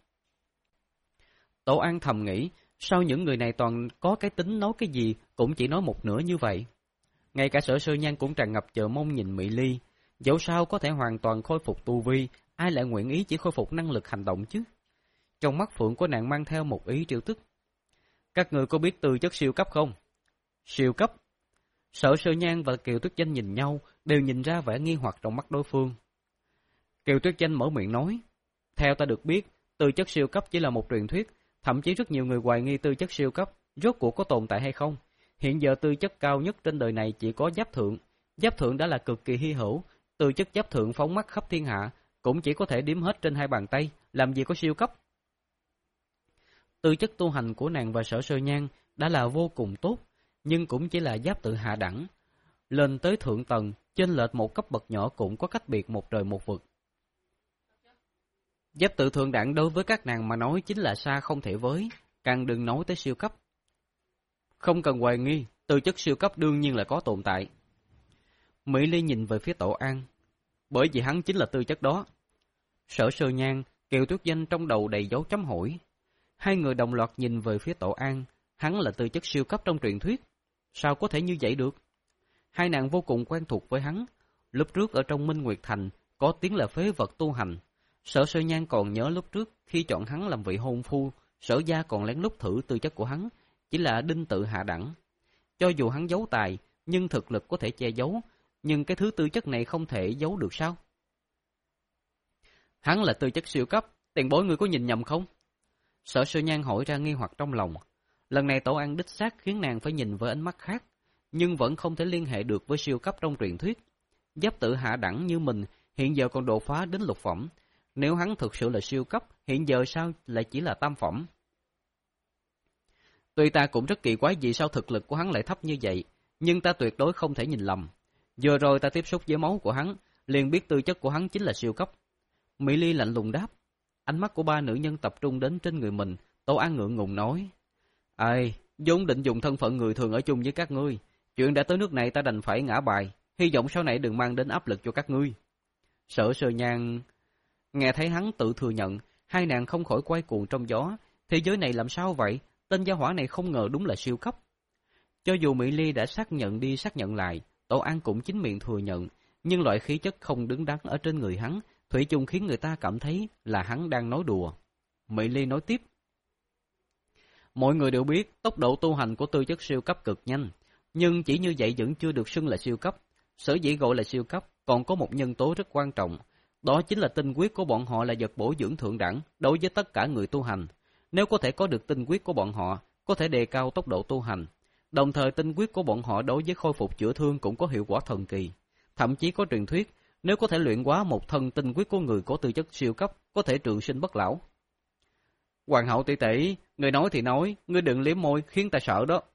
Tổ An thầm nghĩ, sao những người này toàn có cái tính nói cái gì cũng chỉ nói một nửa như vậy. Ngay cả Sở Sơ Nhan cũng tràn ngập chờ mong nhìn Mỹ Ly. Dẫu sao có thể hoàn toàn khôi phục tu vi, ai lại nguyện ý chỉ khôi phục năng lực hành động chứ? Trong mắt phượng của nàng mang theo một ý trêu tức. Các người có biết tư chất siêu cấp không? Siêu cấp? Sở Sơ Nhan và Kiều Tuyết Danh nhìn nhau, đều nhìn ra vẻ nghi hoặc trong mắt đối phương. Kiều Tuyết Danh mở miệng nói, theo ta được biết, tư chất siêu cấp chỉ là một truyền thuyết, thậm chí rất nhiều người hoài nghi tư chất siêu cấp rốt cuộc có tồn tại hay không? Hiện giờ tư chất cao nhất trên đời này chỉ có giáp thượng. Giáp thượng đã là cực kỳ hy hữu, tư chất giáp thượng phóng mắt khắp thiên hạ, cũng chỉ có thể đếm hết trên hai bàn tay, làm gì có siêu cấp. Tư chất tu hành của nàng và Sở Sơ Nhan đã là vô cùng tốt, nhưng cũng chỉ là giáp tự hạ đẳng. Lên tới thượng tầng, chênh lệch một cấp bậc nhỏ cũng có cách biệt một trời một vực. Giáp tự thượng đẳng đối với các nàng mà nói chính là xa không thể với, càng đừng nói tới siêu cấp. Không cần hoài nghi, tư chất siêu cấp đương nhiên là có tồn tại. Mỹ Ly nhìn về phía Tổ An, bởi vì hắn chính là tư chất đó. Sở Sơ Nhan, Kiều Tuyết Danh trong đầu đầy dấu chấm hỏi. Hai người đồng loạt nhìn về phía Tổ An, hắn là tư chất siêu cấp trong truyền thuyết. Sao có thể như vậy được? Hai nàng vô cùng quen thuộc với hắn. Lúc trước ở trong Minh Nguyệt Thành, có tiếng là phế vật tu hành. Sở Sơ Nhan còn nhớ lúc trước, khi chọn hắn làm vị hôn phu, Sở gia còn lén lút thử tư chất của hắn, chỉ là đinh tự hạ đẳng. Cho dù hắn giấu tài, nhưng thực lực có thể che giấu, nhưng cái thứ tư chất này không thể giấu được sao? Hắn là tư chất siêu cấp, tiền bối người có nhìn nhầm không? Sở Sơ Nhan hỏi ra nghi hoặc trong lòng. Lần này Tổ An đích xác khiến nàng phải nhìn với ánh mắt khác, nhưng vẫn không thể liên hệ được với siêu cấp trong truyền thuyết. Giáp tự hạ đẳng như mình hiện giờ còn đột phá đến lục phẩm, nếu hắn thực sự là siêu cấp, hiện giờ sao lại chỉ là tam phẩm? Tuy ta cũng rất kỳ quái vì sao thực lực của hắn lại thấp như vậy, nhưng ta tuyệt đối không thể nhìn lầm. Vừa rồi ta tiếp xúc với máu của hắn, liền biết tư chất của hắn chính là siêu cấp. Mỹ Ly lạnh lùng đáp. Ánh mắt của ba nữ nhân tập trung đến trên người mình, Tổ An ngượng ngùng nói. Ai, vốn định dùng thân phận người thường ở chung với các ngươi. Chuyện đã tới nước này ta đành phải ngã bài, hy vọng sau này đừng mang đến áp lực cho các ngươi. Sở Sơ Nhan nghe thấy hắn tự thừa nhận, hai nàng không khỏi quay cuồng trong gió. Thế giới này làm sao vậy? Tên gia hỏa này không ngờ đúng là siêu cấp. Cho dù Mỹ Ly đã xác nhận đi xác nhận lại, Tổ An cũng chính miệng thừa nhận, nhưng loại khí chất không đứng đắn ở trên người hắn, thủy chung khiến người ta cảm thấy là hắn đang nói đùa. Mỹ Ly nói tiếp. Mọi người đều biết tốc độ tu hành của tư chất siêu cấp cực nhanh, nhưng chỉ như vậy vẫn chưa được xưng là siêu cấp. Sở dĩ gọi là siêu cấp còn có một nhân tố rất quan trọng, đó chính là tinh huyết của bọn họ là vật bổ dưỡng thượng đẳng đối với tất cả người tu hành. Nếu có thể có được tinh huyết của bọn họ, có thể đề cao tốc độ tu hành. Đồng thời tinh huyết của bọn họ đối với khôi phục chữa thương cũng có hiệu quả thần kỳ. Thậm chí có truyền thuyết, nếu có thể luyện hóa một thân tinh huyết của người có tư chất siêu cấp, có thể trường sinh bất lão. Hoàng hậu tỷ tỷ, người nói thì nói, ngươi đừng liếm môi khiến ta sợ đó.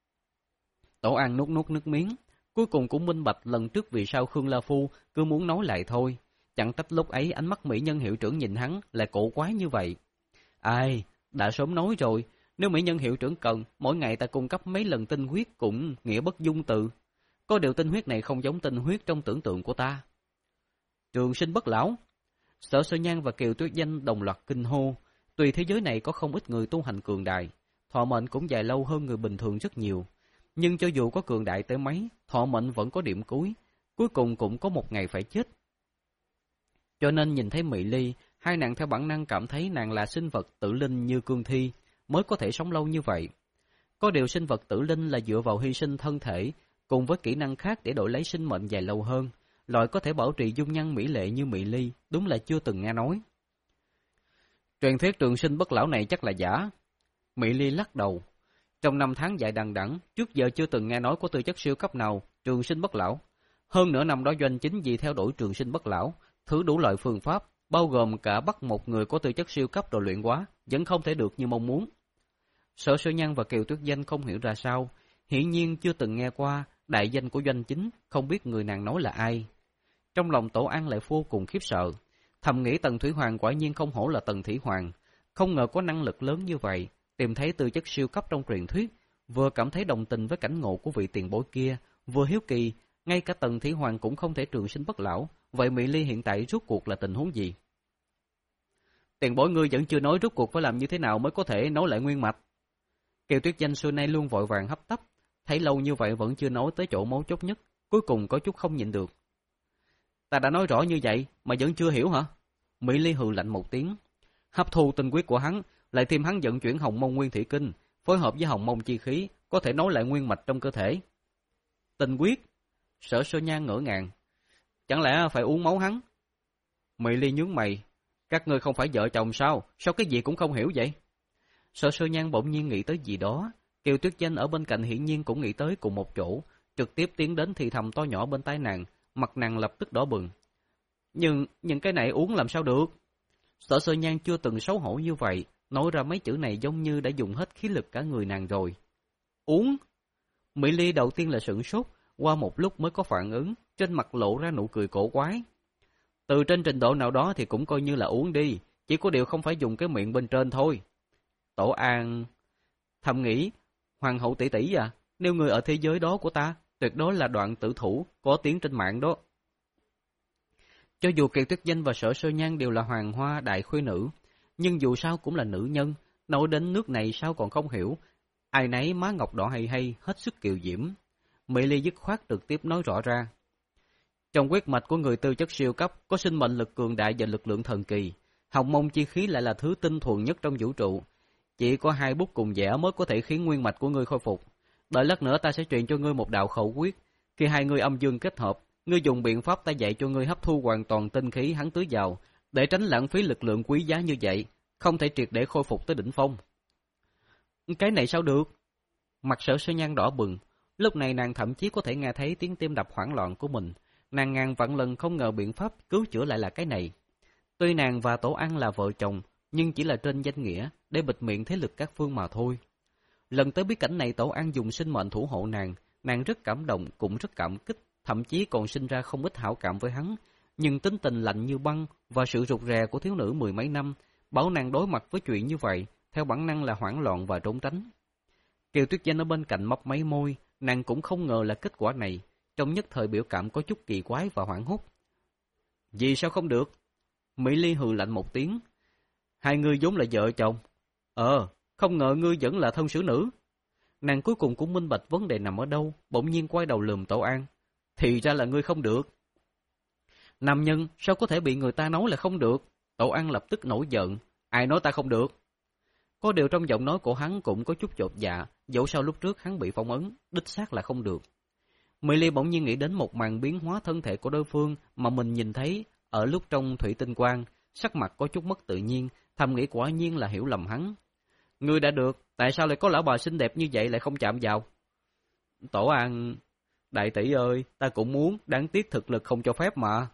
Tổ An nuốt nuốt nước miếng, cuối cùng cũng minh bạch lần trước vì sao Khương La Phu cứ muốn nói lại thôi. Chẳng trách lúc ấy ánh mắt mỹ nhân hiệu trưởng nhìn hắn lại cổ quái như vậy. Ai, đã sớm nói rồi, nếu mỹ nhân hiệu trưởng cần, mỗi ngày ta cung cấp mấy lần tinh huyết cũng nghĩa bất dung từ. Có điều tinh huyết này không giống tinh huyết trong tưởng tượng của ta. Trường sinh bất lão. Sở Sơ Nhan và Kiều Tuyết Danh đồng loạt kinh hô. Tuy thế giới này có không ít người tu hành cường đại, thọ mệnh cũng dài lâu hơn người bình thường rất nhiều. Nhưng cho dù có cường đại tới mấy, thọ mệnh vẫn có điểm cuối, cuối cùng cũng có một ngày phải chết. Cho nên nhìn thấy Mỹ Ly, hai nàng theo bản năng cảm thấy nàng là sinh vật tử linh như cương thi, mới có thể sống lâu như vậy. Có điều sinh vật tử linh là dựa vào hy sinh thân thể, cùng với kỹ năng khác để đổi lấy sinh mệnh dài lâu hơn. Loại có thể bảo trì dung nhan mỹ lệ như Mỹ Ly, đúng là chưa từng nghe nói. Truyền thuyết trường sinh bất lão này chắc là giả. Mỹ Ly lắc đầu. Trong năm tháng dài đằng đẵng, trước giờ chưa từng nghe nói có tư chất siêu cấp nào trường sinh bất lão. Hơn nữa năm đó Doanh chính vì theo đuổi trường sinh bất lão, thử đủ loại phương pháp, bao gồm cả bắt một người có tư chất siêu cấp rồi luyện hóa, vẫn không thể được như mong muốn. Sở Sơ Nhan và Kiều Tuyết Danh không hiểu ra sao, hiển nhiên chưa từng nghe qua đại danh của Doanh chính, không biết người nàng nói là ai. Trong lòng Tổ An lại vô cùng khiếp sợ, thầm nghĩ Tần Thủy Hoàng quả nhiên không hổ là Tần Thủy Hoàng, không ngờ có năng lực lớn như vậy, tìm thấy tư chất siêu cấp trong truyền thuyết, vừa cảm thấy đồng tình với cảnh ngộ của vị tiền bối kia, vừa hiếu kỳ, ngay cả Tần Thủy Hoàng cũng không thể trường sinh bất lão, vậy Mỹ Ly hiện tại rốt cuộc là tình huống gì? Tiền bối ngươi vẫn chưa nói rốt cuộc phải làm như thế nào mới có thể nối lại nguyên mạch. Kiều Tuyết Danh xưa nay luôn vội vàng hấp tấp, thấy lâu như vậy vẫn chưa nói tới chỗ mấu chốt nhất, cuối cùng có chút không nhịn được. Ta đã nói rõ như vậy mà vẫn chưa hiểu hả? Mỹ Ly hừ lạnh một tiếng, hấp thu tinh huyết của hắn, lại thêm hắn vận chuyển Hồng Mông Nguyên Thủy Kinh, phối hợp với Hồng Mông chi khí, có thể nối lại nguyên mạch trong cơ thể. Tinh huyết? Sở Sơ Nhan ngỡ ngàng. Chẳng lẽ phải uống máu hắn? Mỹ Ly nhướng mày, các ngươi không phải vợ chồng sao? Sao cái gì cũng không hiểu vậy? Sở Sơ Nhan bỗng nhiên nghĩ tới gì đó, Kiều Tuyết Danh ở bên cạnh hiển nhiên cũng nghĩ tới cùng một chỗ, trực tiếp tiến đến thì thầm to nhỏ bên tai nàng, mặt nàng lập tức đỏ bừng. Nhưng, những cái này uống làm sao được? Sở Sơ Nhan chưa từng xấu hổ như vậy, nói ra mấy chữ này giống như đã dùng hết khí lực cả người nàng rồi. Uống? Mỹ Ly đầu tiên là sửng sốt, qua một lúc mới có phản ứng, trên mặt lộ ra nụ cười cổ quái. Từ trên trình độ nào đó thì cũng coi như là uống đi, chỉ có điều không phải dùng cái miệng bên trên thôi. Tổ An thầm nghĩ, Hoàng hậu tỷ tỷ à, nếu người ở thế giới đó của ta, tuyệt đối là đoạn tử thủ, có tiếng trên mạng đó. Cho dù Kiều Tuyết Danh và Sở Sơ Nhan đều là hoàng hoa đại khuê nữ, nhưng dù sao cũng là nữ nhân, nổi đến nước này sao còn không hiểu, ai nấy má ngọc đỏ hay hay, hết sức kiều diễm. Mỹ Ly dứt khoát trực tiếp nói rõ ra. Trong huyết mạch của người tư chất siêu cấp có sinh mệnh lực cường đại và lực lượng thần kỳ, hồng mông chi khí lại là thứ tinh thuần nhất trong vũ trụ. Chỉ có hai bút cùng vẽ mới có thể khiến nguyên mạch của ngươi khôi phục. Đợi lát nữa ta sẽ truyền cho ngươi một đạo khẩu quyết, khi hai ngươi âm dương kết hợp, ngươi dùng biện pháp ta dạy cho ngươi hấp thu hoàn toàn tinh khí hắn tưới vào, để tránh lãng phí lực lượng quý giá như vậy, không thể triệt để khôi phục tới đỉnh phong. Cái này sao được? Mặt Sở Sơ Nhan đỏ bừng, lúc này nàng thậm chí có thể nghe thấy tiếng tim đập hoảng loạn của mình. Nàng ngàn vạn lần không ngờ biện pháp cứu chữa lại là cái này. Tuy nàng và Tổ An là vợ chồng, nhưng chỉ là trên danh nghĩa, để bịt miệng thế lực các phương mà thôi. Lần tới biết cảnh này Tổ An dùng sinh mệnh thủ hộ nàng, nàng rất cảm động, cũng rất cảm kích, thậm chí còn sinh ra không ít hảo cảm với hắn. Nhưng tính tình lạnh như băng và sự rụt rè của thiếu nữ mười mấy năm, bảo nàng đối mặt với chuyện như vậy, theo bản năng là hoảng loạn và trốn tránh. Kiều Tuyết Danh ở bên cạnh mấp máy môi, nàng cũng không ngờ là kết quả này, trong nhất thời biểu cảm có chút kỳ quái và hoảng hốt. Vì sao không được? Mỹ Ly hừ lạnh một tiếng. Hai người vốn là vợ chồng. Ờ, không ngờ ngươi vẫn là thân xử nữ. Nàng cuối cùng cũng minh bạch vấn đề nằm ở đâu, bỗng nhiên quay đầu lườm Tổ An. Thì ra là ngươi không được. Nam nhân sao có thể bị người ta nói là không được? Tổ An lập tức nổi giận. Ai nói ta không được? Có điều trong giọng nói của hắn cũng có chút chột dạ, dẫu sao lúc trước hắn bị phong ấn, đích xác là không được. Mỹ Ly bỗng nhiên nghĩ đến một màn biến hóa thân thể của đối phương mà mình nhìn thấy ở lúc trong thủy tinh quang, sắc mặt có chút mất tự nhiên, thầm nghĩ quả nhiên là hiểu lầm hắn. Ngươi đã được, tại sao lại có lão bà xinh đẹp như vậy lại không chạm vào? Tổ An, đại tỷ ơi, ta cũng muốn, đáng tiếc thực lực không cho phép mà.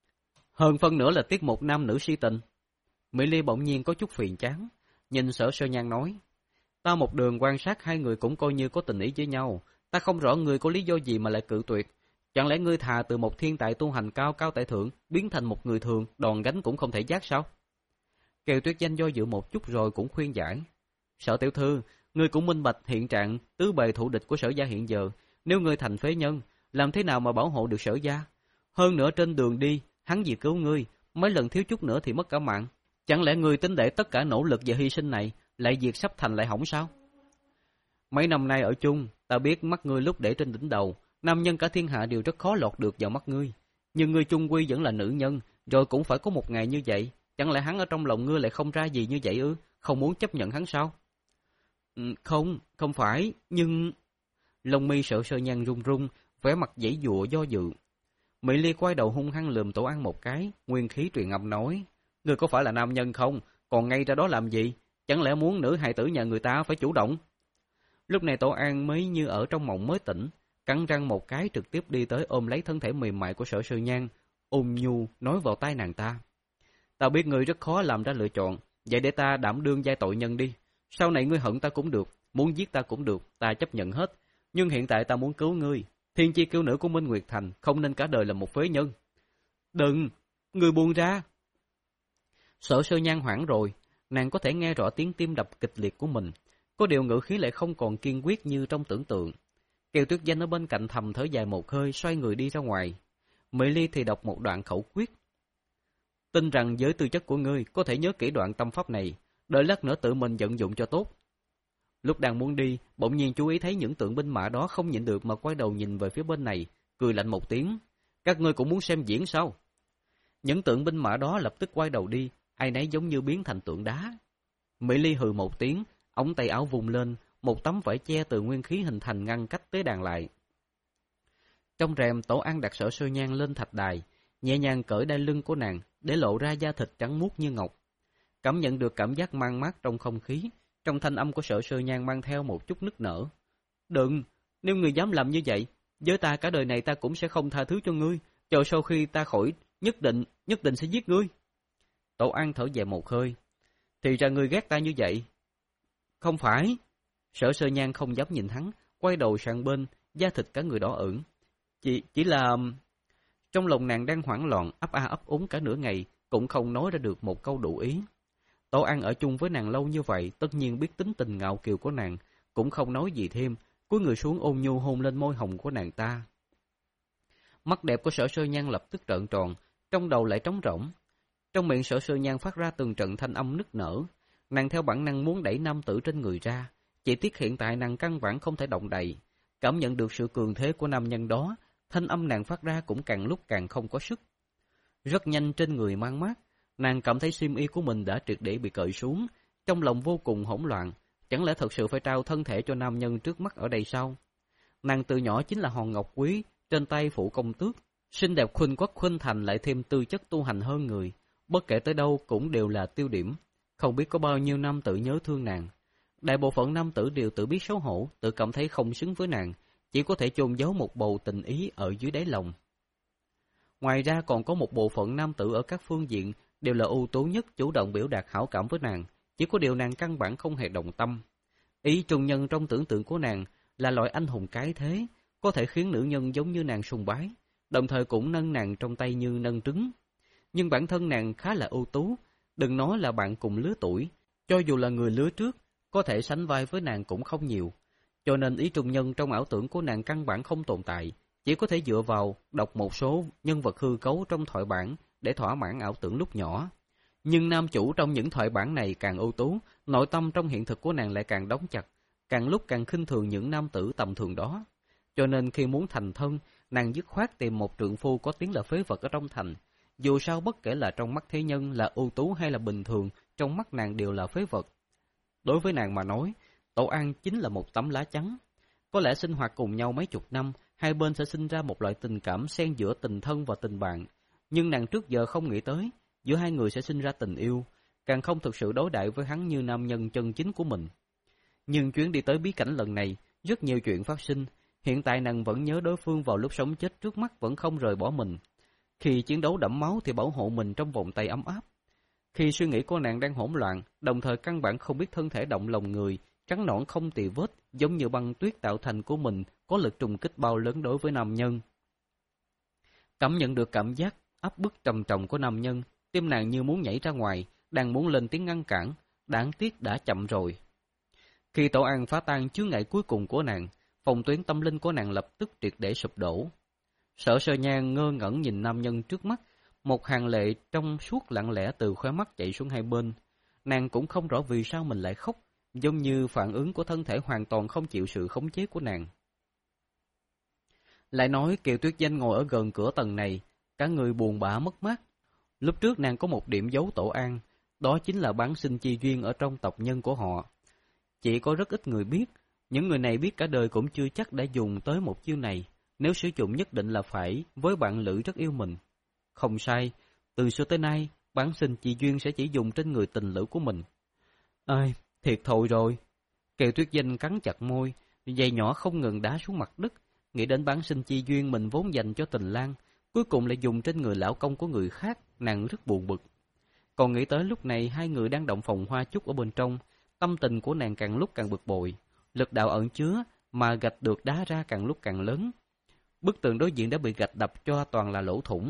Hơn phân nữa là tiết mục nam nữ si tình. Mỹ Ly bỗng nhiên có chút phiền chán, nhìn Sở Sơ Nhan nói, ta một đường quan sát hai người cũng coi như có tình ý với nhau, ta không rõ ngươi có lý do gì mà lại cự tuyệt. Chẳng lẽ ngươi thà từ một thiên tài tu hành cao cao tại thượng, biến thành một người thường, đòn gánh cũng không thể giác sao? Kiều Tuyết Danh do dự một chút rồi cũng khuyên giải. Sở tiểu thư, ngươi cũng minh bạch hiện trạng tứ bề thủ địch của Sở gia hiện giờ, nếu ngươi thành phế nhân, làm thế nào mà bảo hộ được Sở gia? Hơn nữa trên đường đi, hắn vì cứu ngươi, mấy lần thiếu chút nữa thì mất cả mạng. Chẳng lẽ ngươi tính để tất cả nỗ lực và hy sinh này lại diệt sắp thành lại hỏng sao? Mấy năm nay ở chung, ta biết mắt ngươi lúc để trên đỉnh đầu, nam nhân cả thiên hạ đều rất khó lọt được vào mắt ngươi. Nhưng ngươi chung quy vẫn là nữ nhân, rồi cũng phải có một ngày như vậy. Chẳng lẽ hắn ở trong lòng ngươi lại không ra gì như vậy ư? Không muốn chấp nhận hắn sao? Ừ, không, không phải, nhưng... Lông mi Sở Sơ Nhan run run, vẻ mặt giãy giụa do dự. Mỹ Ly quay đầu hung hăng lườm Tổ An một cái, nguyên khí truyền âm nói. Ngươi có phải là nam nhân không? Còn ngay ra đó làm gì? Chẳng lẽ muốn nữ hài tử nhà người ta phải chủ động? Lúc này Tổ An mới như ở trong mộng mới tỉnh, cắn răng một cái trực tiếp đi tới ôm lấy thân thể mềm mại của Sở Sơ Nhan, ôm nhu nói vào tai nàng ta. Ta biết ngươi rất khó làm ra lựa chọn, vậy để ta đảm đương vai tội nhân đi. Sau này ngươi hận ta cũng được, muốn giết ta cũng được, ta chấp nhận hết. Nhưng hiện tại ta muốn cứu ngươi, thiên chi kiêu nữ của Minh Nguyệt Thành không nên cả đời là một phế nhân. Đừng, ngươi buông ra. Sở Sơ Nhan hoảng rồi, nàng có thể nghe rõ tiếng tim đập kịch liệt của mình, có điều ngữ khí lại không còn kiên quyết như trong tưởng tượng. Kiều Tuyết Danh ở bên cạnh thầm thở dài một hơi, xoay người đi ra ngoài. Mỹ Ly thì đọc một đoạn khẩu quyết. Tin rằng với tư chất của ngươi có thể nhớ kỹ đoạn tâm pháp này, đợi lát nữa tự mình vận dụng cho tốt. Lúc đang muốn đi, bỗng nhiên chú ý thấy những tượng binh mã đó không nhịn được mà quay đầu nhìn về phía bên này, cười lạnh một tiếng. Các ngươi cũng muốn xem diễn sao? Những tượng binh mã đó lập tức quay đầu đi, ai nấy giống như biến thành tượng đá. Mỹ Ly hừ một tiếng, ống tay áo vùng lên, một tấm vải che từ nguyên khí hình thành ngăn cách tế đàn lại. Trong rèm, Tổ An đặt Sở Sơ Nhan lên thạch đài, nhẹ nhàng cởi đai lưng của nàng để lộ ra da thịt trắng muốt như ngọc. Cảm nhận được cảm giác mang mát trong không khí, Trong thanh âm của Sở Sơ Nhan mang theo một chút nức nở. Đừng, nếu ngươi dám làm như vậy, với ta cả đời này ta cũng sẽ không tha thứ cho ngươi, chờ sau khi ta khỏi, nhất định, nhất định sẽ giết ngươi. Tổ An thở dài một hơi. Thì ra ngươi ghét ta như vậy. Không phải. Sở Sơ Nhan không dám nhìn hắn, quay đầu sang bên, da thịt cả người đỏ ửng. Chỉ, chỉ là... Trong lòng nàng đang hoảng loạn, ấp a ấp úng cả nửa ngày, cũng không nói ra được một câu đủ ý. Tổ An ở chung với nàng lâu như vậy, tất nhiên biết tính tình ngạo kiều của nàng, cũng không nói gì thêm, cúi người xuống ôn nhu hôn lên môi hồng của nàng ta. Mắt đẹp của Sở Sơ Nhan lập tức trợn tròn, trong đầu lại trống rỗng. Trong miệng Sở Sơ Nhan phát ra từng trận thanh âm nức nở, nàng theo bản năng muốn đẩy nam tử trên người ra, chỉ tiếc hiện tại nàng căn bản không thể động đậy. Cảm nhận được sự cường thế của nam nhân đó, thanh âm nàng phát ra cũng càng lúc càng không có sức. Rất nhanh trên người mang mát, nàng cảm thấy xiêm y của mình đã triệt để bị cởi xuống, trong lòng vô cùng hỗn loạn, chẳng lẽ thật sự phải trao thân thể cho nam nhân trước mắt ở đây sao? Nàng từ nhỏ chính là hòn ngọc quý, trên tay phụ công tước, xinh đẹp khuynh quốc khuynh thành lại thêm tư chất tu hành hơn người, bất kể tới đâu cũng đều là tiêu điểm, không biết có bao nhiêu nam tử nhớ thương nàng. Đại bộ phận nam tử đều tự biết xấu hổ, tự cảm thấy không xứng với nàng, chỉ có thể chôn giấu một bầu tình ý ở dưới đáy lòng. Ngoài ra còn có một bộ phận nam tử ở các phương diện đều là ưu tú nhất chủ động biểu đạt hảo cảm với nàng, chỉ có điều nàng căn bản không hề động tâm. Ý trung nhân trong tưởng tượng của nàng là loại anh hùng cái thế, có thể khiến nữ nhân giống như nàng sùng bái, đồng thời cũng nâng nàng trong tay như nâng trứng. Nhưng bản thân nàng khá là ưu tú, đừng nói là bạn cùng lứa tuổi, cho dù là người lứa trước, có thể sánh vai với nàng cũng không nhiều. Cho nên ý trung nhân trong ảo tưởng của nàng căn bản không tồn tại, chỉ có thể dựa vào đọc một số nhân vật hư cấu trong thoại bản để thỏa mãn ảo tưởng lúc nhỏ. Nhưng nam chủ trong những thoại bản này càng ưu tú, nội tâm trong hiện thực của nàng lại càng đóng chặt, càng lúc càng khinh thường những nam tử tầm thường đó. Cho nên khi muốn thành thân, nàng dứt khoát tìm một trượng phu có tiếng là phế vật ở trong thành. Dù sao bất kể là trong mắt thế nhân là ưu tú hay là bình thường, trong mắt nàng đều là phế vật. Đối với nàng mà nói, Tổ An chính là một tấm lá chắn. Có lẽ sinh hoạt cùng nhau mấy chục năm, hai bên sẽ sinh ra một loại tình cảm xen giữa tình thân và tình bạn. Nhưng nàng trước giờ không nghĩ tới, giữa hai người sẽ sinh ra tình yêu, càng không thực sự đối đãi với hắn như nam nhân chân chính của mình. Nhưng chuyến đi tới bí cảnh lần này, rất nhiều chuyện phát sinh. Hiện tại nàng vẫn nhớ đối phương vào lúc sống chết trước mắt vẫn không rời bỏ mình. Khi chiến đấu đẫm máu thì bảo hộ mình trong vòng tay ấm áp. Khi suy nghĩ của nàng đang hỗn loạn, đồng thời căn bản không biết thân thể động lòng người, trắng nõn không tì vết, giống như băng tuyết tạo thành của mình, có lực trùng kích bao lớn đối với nam nhân. Cảm nhận được cảm giác áp bức trầm trọng của nam nhân, tim nàng như muốn nhảy ra ngoài, đang muốn lên tiếng ngăn cản, đáng tiếc đã chậm rồi. Khi Tổ An phá tan chướng ngại cuối cùng của nàng, phòng tuyến tâm linh của nàng lập tức triệt để sụp đổ. Sở Sơ Nhan ngơ ngẩn nhìn nam nhân trước mắt, một hàng lệ trong suốt lặng lẽ từ khóe mắt chảy xuống hai bên. Nàng cũng không rõ vì sao mình lại khóc, giống như phản ứng của thân thể hoàn toàn không chịu sự khống chế của nàng. Lại nói Kiều Tuyết Danh ngồi ở gần cửa tầng này, cả người buồn bã mất mát. Lúc trước nàng có một điểm giấu Tổ An, đó chính là bán sinh chi duyên ở trong tộc nhân của họ. Chỉ có rất ít người biết, những người này biết cả đời cũng chưa chắc đã dùng tới một chiêu này, nếu sử dụng nhất định là phải với bạn lữ rất yêu mình. Không sai, từ xưa tới nay, bán sinh chi duyên sẽ chỉ dùng trên người tình lữ của mình. Ơi, thiệt thòi rồi. Kiều Tuyết Danh cắn chặt môi, giày nhỏ không ngừng đá xuống mặt đất, nghĩ đến bán sinh chi duyên mình vốn dành cho Tình Lang, cuối cùng lại dùng trên người lão công của người khác, nàng rất buồn bực. Còn nghĩ tới lúc này hai người đang động phòng hoa chúc ở bên trong, tâm tình của nàng càng lúc càng bực bội, lực đạo ẩn chứa mà gạch được đá ra càng lúc càng lớn. Bức tường đối diện đã bị gạch đập cho toàn là lỗ thủng.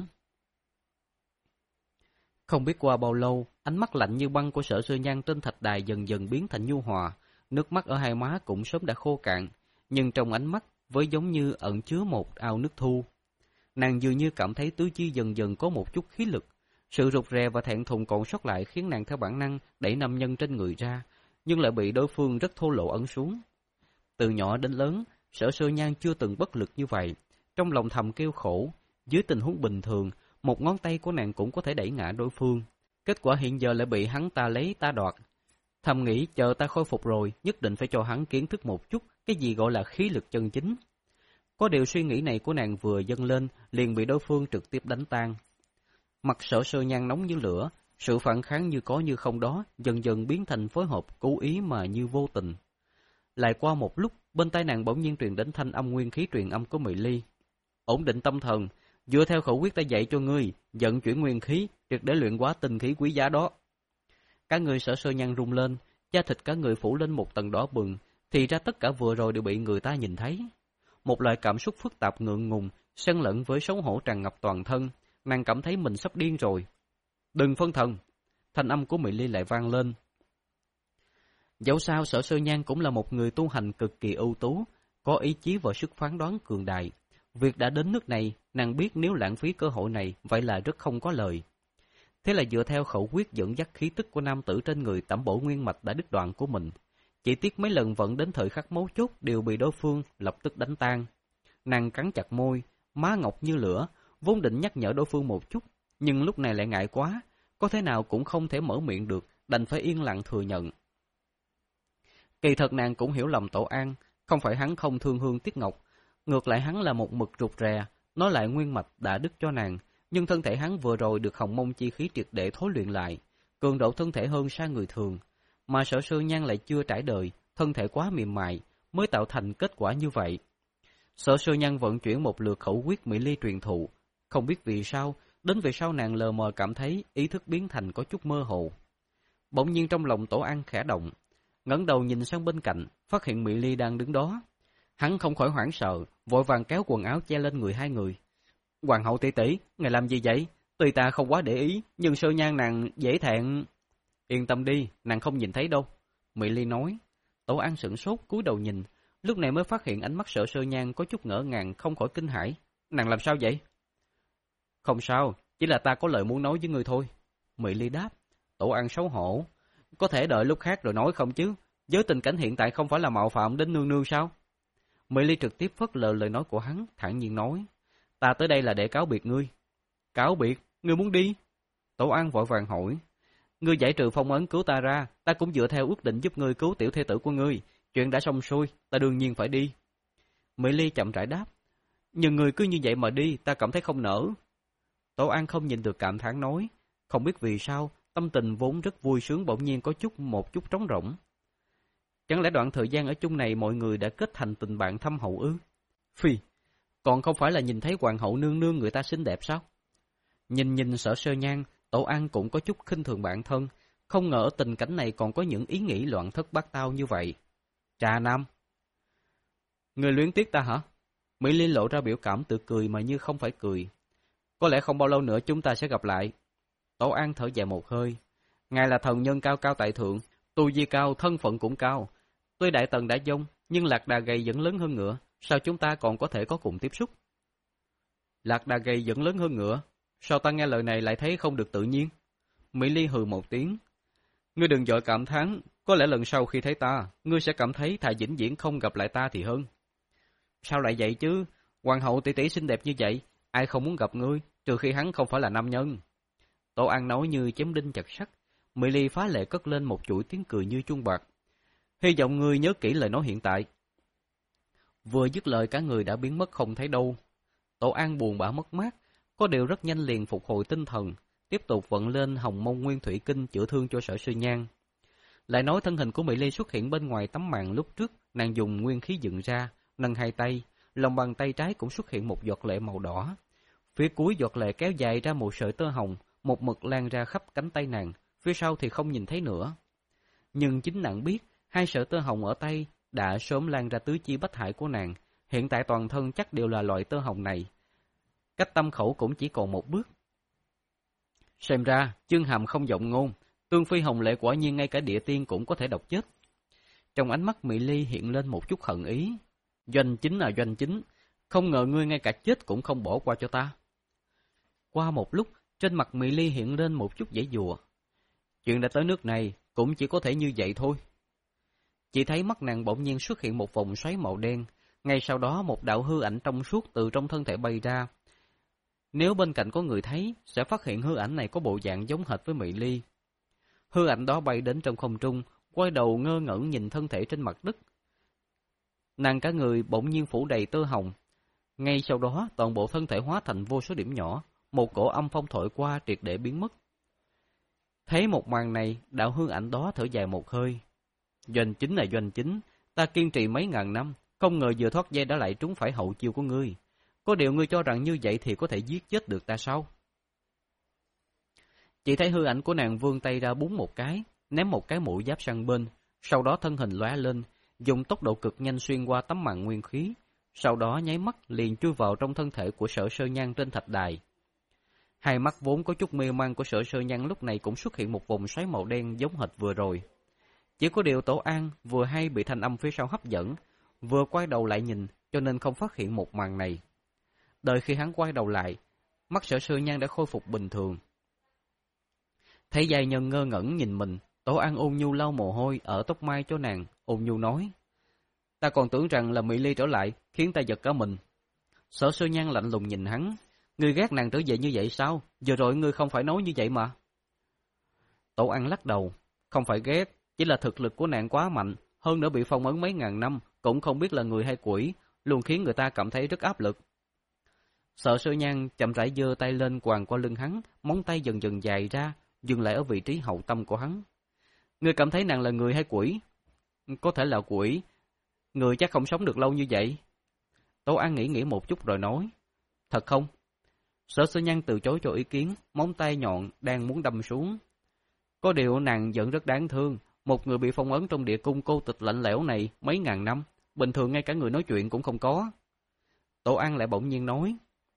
Không biết qua bao lâu, ánh mắt lạnh như băng của Sở Sơ Nhan trên thạch đài dần dần biến thành nhu hòa, nước mắt ở hai má cũng sớm đã khô cạn, nhưng trong ánh mắt với giống như ẩn chứa một ao nước thu. Nàng dường như cảm thấy tứ chi dần dần có một chút khí lực, sự rụt rè và thẹn thùng còn sót lại khiến nàng theo bản năng đẩy nam nhân trên người ra, nhưng lại bị đối phương rất thô lỗ ấn xuống. Từ nhỏ đến lớn, Sở Sơ Nhan chưa từng bất lực như vậy, trong lòng thầm kêu khổ, dưới tình huống bình thường, một ngón tay của nàng cũng có thể đẩy ngã đối phương. Kết quả hiện giờ lại bị hắn ta lấy ta đoạt. Thầm nghĩ chờ ta khôi phục rồi, nhất định phải cho hắn kiến thức một chút cái gì gọi là khí lực chân chính. Có điều suy nghĩ này của nàng vừa dâng lên, liền bị đối phương trực tiếp đánh tan. Mặt Sở Sơ Nhan nóng như lửa, Sự phản kháng như có như không đó dần dần biến thành phối hợp cố ý mà như vô tình. Lại qua một lúc, bên tai nàng bỗng nhiên truyền đến thanh âm nguyên khí truyền âm của Mỹ Ly. Ổn định tâm thần, dựa theo khẩu quyết ta dạy cho ngươi, vận chuyển nguyên khí, triệt để luyện hóa tinh khí quý giá đó. Cả người Sở Sơ Nhan rung lên, da thịt cả người phủ lên một tầng đỏ bừng, thì ra tất cả vừa rồi đều bị người ta nhìn thấy. Một loại cảm xúc phức tạp ngượng ngùng, xen lẫn với xấu hổ tràn ngập toàn thân, nàng cảm thấy mình sắp điên rồi. Đừng phân thần, thanh âm của Mỹ Ly lại vang lên. Dẫu sao Sở Sơ Nhan cũng là một người tu hành cực kỳ ưu tú, có ý chí và sức phán đoán cường đại. Việc đã đến nước này, nàng biết nếu lãng phí cơ hội này, vậy là rất không có lời. Thế là dựa theo khẩu quyết dẫn dắt khí tức của nam tử trên người tẩm bổ nguyên mạch đã đứt đoạn của mình. Chỉ tiếc mấy lần vận đến thời khắc mấu chốt đều bị đối phương lập tức đánh tan. Nàng cắn chặt môi, má ngọc như lửa, vốn định nhắc nhở đối phương một chút, nhưng lúc này lại ngại quá, có thế nào cũng không thể mở miệng được, đành phải yên lặng thừa nhận. Kỳ thật nàng cũng hiểu lầm Tổ An, không phải hắn không thương Hương Tiết Ngọc, ngược lại hắn là một mực rụt rè, nói lại nguyên mạch đã đứt cho nàng, nhưng thân thể hắn vừa rồi được hồng mông chi khí triệt để thối luyện lại, cường độ thân thể hơn xa người thường, mà Sở Sơ Nhan lại chưa trải đời, thân thể quá mềm mại, mới tạo thành kết quả như vậy. Sở Sơ Nhan vận chuyển một lượt khẩu quyết Mỹ Ly truyền thụ, không biết vì sao, đến về sau nàng lờ mờ cảm thấy ý thức biến thành có chút mơ hồ. Bỗng nhiên trong lòng Tổ An khẽ động, ngẩng đầu nhìn sang bên cạnh, phát hiện Mỹ Ly đang đứng đó. Hắn không khỏi hoảng sợ, vội vàng kéo quần áo che lên người hai người. Hoàng hậu tỷ tỷ, ngài làm gì vậy? Tuy ta không quá để ý, nhưng Sơ Nhan nàng dễ thẹn. Yên tâm đi, nàng không nhìn thấy đâu. Mỹ Ly nói. Tổ An sửng sốt cúi đầu nhìn, lúc này mới phát hiện ánh mắt Sở Sơ Nhan có chút ngỡ ngàng, không khỏi kinh hãi. Nàng làm sao vậy? Không sao, chỉ là ta có lời muốn nói với ngươi thôi. Mỹ Ly đáp. Tổ An xấu hổ. Có thể đợi lúc khác rồi nói không chứ? Với tình cảnh hiện tại không phải là mạo phạm đến nương nương sao? Mỹ Ly trực tiếp phớt lờ lời nói của hắn, thản nhiên nói. Ta tới đây là để cáo biệt ngươi. Cáo biệt? Ngươi muốn đi? Tổ An vội vàng hỏi. Ngươi giải trừ phong ấn cứu ta ra, ta cũng dựa theo ước định giúp ngươi cứu tiểu thê tử của ngươi. Chuyện đã xong xuôi, ta đương nhiên phải đi. Mỹ Ly chậm rãi đáp. Nhưng ngươi cứ như vậy mà đi, ta cảm thấy không nỡ. Tổ An không nhìn được cảm thán nói. Không biết vì sao, tâm tình vốn rất vui sướng bỗng nhiên có chút một chút trống rỗng. Chẳng lẽ đoạn thời gian ở chung này mọi người đã kết thành tình bạn thâm hậu ư? Phi, còn không phải là nhìn thấy hoàng hậu nương nương người ta xinh đẹp sao? Nhìn nhìn Sở Sơ Nhan, Tổ An cũng có chút khinh thường bản thân, không ngờ tình cảnh này còn có những ý nghĩ loạn thất bát tao như vậy. Trà Nam, người luyến tiếc ta hả? Mỹ Ly lộ ra biểu cảm tự cười mà như không phải cười. Có lẽ không bao lâu nữa chúng ta sẽ gặp lại. Tổ An thở dài một hơi. Ngài là thần nhân cao cao tại thượng, tu vi cao, thân phận cũng cao. Tuy đại tần đã vong, nhưng lạc đà gầy vẫn lớn hơn ngựa, sao chúng ta còn có thể có cùng tiếp xúc? Lạc đà gầy vẫn lớn hơn ngựa, sao ta nghe lời này lại thấy không được tự nhiên? Mỹ Ly hừ một tiếng. Ngươi đừng vội cảm thán, có lẽ lần sau khi thấy ta, ngươi sẽ cảm thấy thà vĩnh viễn không gặp lại ta thì hơn. Sao lại vậy chứ? Hoàng hậu tỷ tỷ xinh đẹp như vậy, ai không muốn gặp ngươi, trừ khi hắn không phải là nam nhân. Tổ An nói như chém đinh chặt sắt. Mỹ Ly phá lệ cất lên một chuỗi tiếng cười như chuông bạc. Hy vọng ngươi nhớ kỹ lời nói hiện tại. Vừa dứt lời cả người đã biến mất không thấy đâu. Tổ An buồn bã mất mát, có điều rất nhanh liền phục hồi tinh thần, tiếp tục vận lên Hồng Mông Nguyên Thủy Kinh chữa thương cho Sở Sơ Nhan. Lại nói thân hình của Mỹ Ly xuất hiện bên ngoài tấm màn lúc trước, nàng dùng nguyên khí dựng ra, nâng hai tay, lòng bàn tay trái cũng xuất hiện một giọt lệ màu đỏ. Phía cuối giọt lệ kéo dài ra một sợi tơ hồng, một mực lan ra khắp cánh tay nàng, phía sau thì không nhìn thấy nữa. Nhưng chính nàng biết, hai sợi tơ hồng ở tay đã sớm lan ra tứ chi bách hải của nàng, hiện tại toàn thân chắc đều là loại tơ hồng này. Cách tâm khẩu cũng chỉ còn một bước. Xem ra, chương hàm không vọng ngôn, Tương Phi hồng lệ quả nhiên ngay cả địa tiên cũng có thể độc chết. Trong ánh mắt Mỹ Ly hiện lên một chút hận ý. Doanh chính là doanh chính, không ngờ ngươi ngay cả chết cũng không bỏ qua cho ta. Qua một lúc, trên mặt Mỹ Ly hiện lên một chút giãy giụa. Chuyện đã tới nước này, cũng chỉ có thể như vậy thôi. Chỉ thấy mắt nàng bỗng nhiên xuất hiện một vòng xoáy màu đen, ngay sau đó một đạo hư ảnh trong suốt từ trong thân thể bay ra. Nếu bên cạnh có người thấy, sẽ phát hiện hư ảnh này có bộ dạng giống hệt với Mỹ Ly. Hư ảnh đó bay đến trong không trung, quay đầu ngơ ngẩn nhìn thân thể trên mặt đất. Nàng cả người bỗng nhiên phủ đầy tơ hồng. Ngay sau đó, toàn bộ thân thể hóa thành vô số điểm nhỏ, một cổ âm phong thổi qua triệt để biến mất. Thấy một màn này, đạo hương ảnh đó thở dài một hơi. Doanh chính là doanh chính, ta kiên trì mấy ngàn năm, không ngờ vừa thoát dây đã lại trúng phải hậu chiêu của ngươi. Có điều ngươi cho rằng như vậy thì có thể giết chết được ta sao? Chỉ thấy hư ảnh của nàng vươn tay ra búng một cái, ném một cái mũ giáp sang bên, sau đó thân hình lóe lên, dùng tốc độ cực nhanh xuyên qua tấm màn nguyên khí, sau đó nháy mắt liền chui vào trong thân thể của Sở Sơ Nhan trên thạch đài. Hai mắt vốn có chút mê man của Sở Sơ Nhan lúc này cũng xuất hiện một vòng xoáy màu đen giống hệt vừa rồi. Chỉ có điều Tổ An vừa hay bị thanh âm phía sau hấp dẫn, vừa quay đầu lại nhìn, cho nên không phát hiện một màn này. Đợi khi hắn quay đầu lại, mắt Sở Sơ Nhan đã khôi phục bình thường. Thấy giai nhân ngơ ngẩn nhìn mình, Tổ An ôn nhu lau mồ hôi ở tóc mai cho nàng, ôn nhu nói: Ta còn tưởng rằng là Mỹ Ly trở lại, khiến ta giật cả mình. Sở Sơ Nhan lạnh lùng nhìn hắn: Ngươi ghét nàng trở về như vậy sao? Vừa rồi ngươi không phải nói như vậy mà. Tổ An lắc đầu: Không phải ghét, chỉ là thực lực của nàng quá mạnh, hơn nữa bị phong ấn mấy ngàn năm, cũng không biết là người hay quỷ, luôn khiến người ta cảm thấy rất áp lực. Sở Sơ Nhan chậm rãi giơ tay lên quàng qua lưng hắn, móng tay dần dần dài ra, dừng lại ở vị trí hậu tâm của hắn. Ngươi cảm thấy nàng là người hay quỷ? Có thể là quỷ, người chắc không sống được lâu như vậy. Tổ An nghĩ nghĩ một chút rồi nói: Thật không? Sở Sơ Nhan từ chối cho ý kiến, móng tay nhọn đang muốn đâm xuống. Có điều nàng vẫn rất đáng thương, một người bị phong ấn trong địa cung cô tịch lạnh lẽo này mấy ngàn năm, bình thường ngay cả người nói chuyện cũng không có. Tổ An lại bỗng nhiên nói: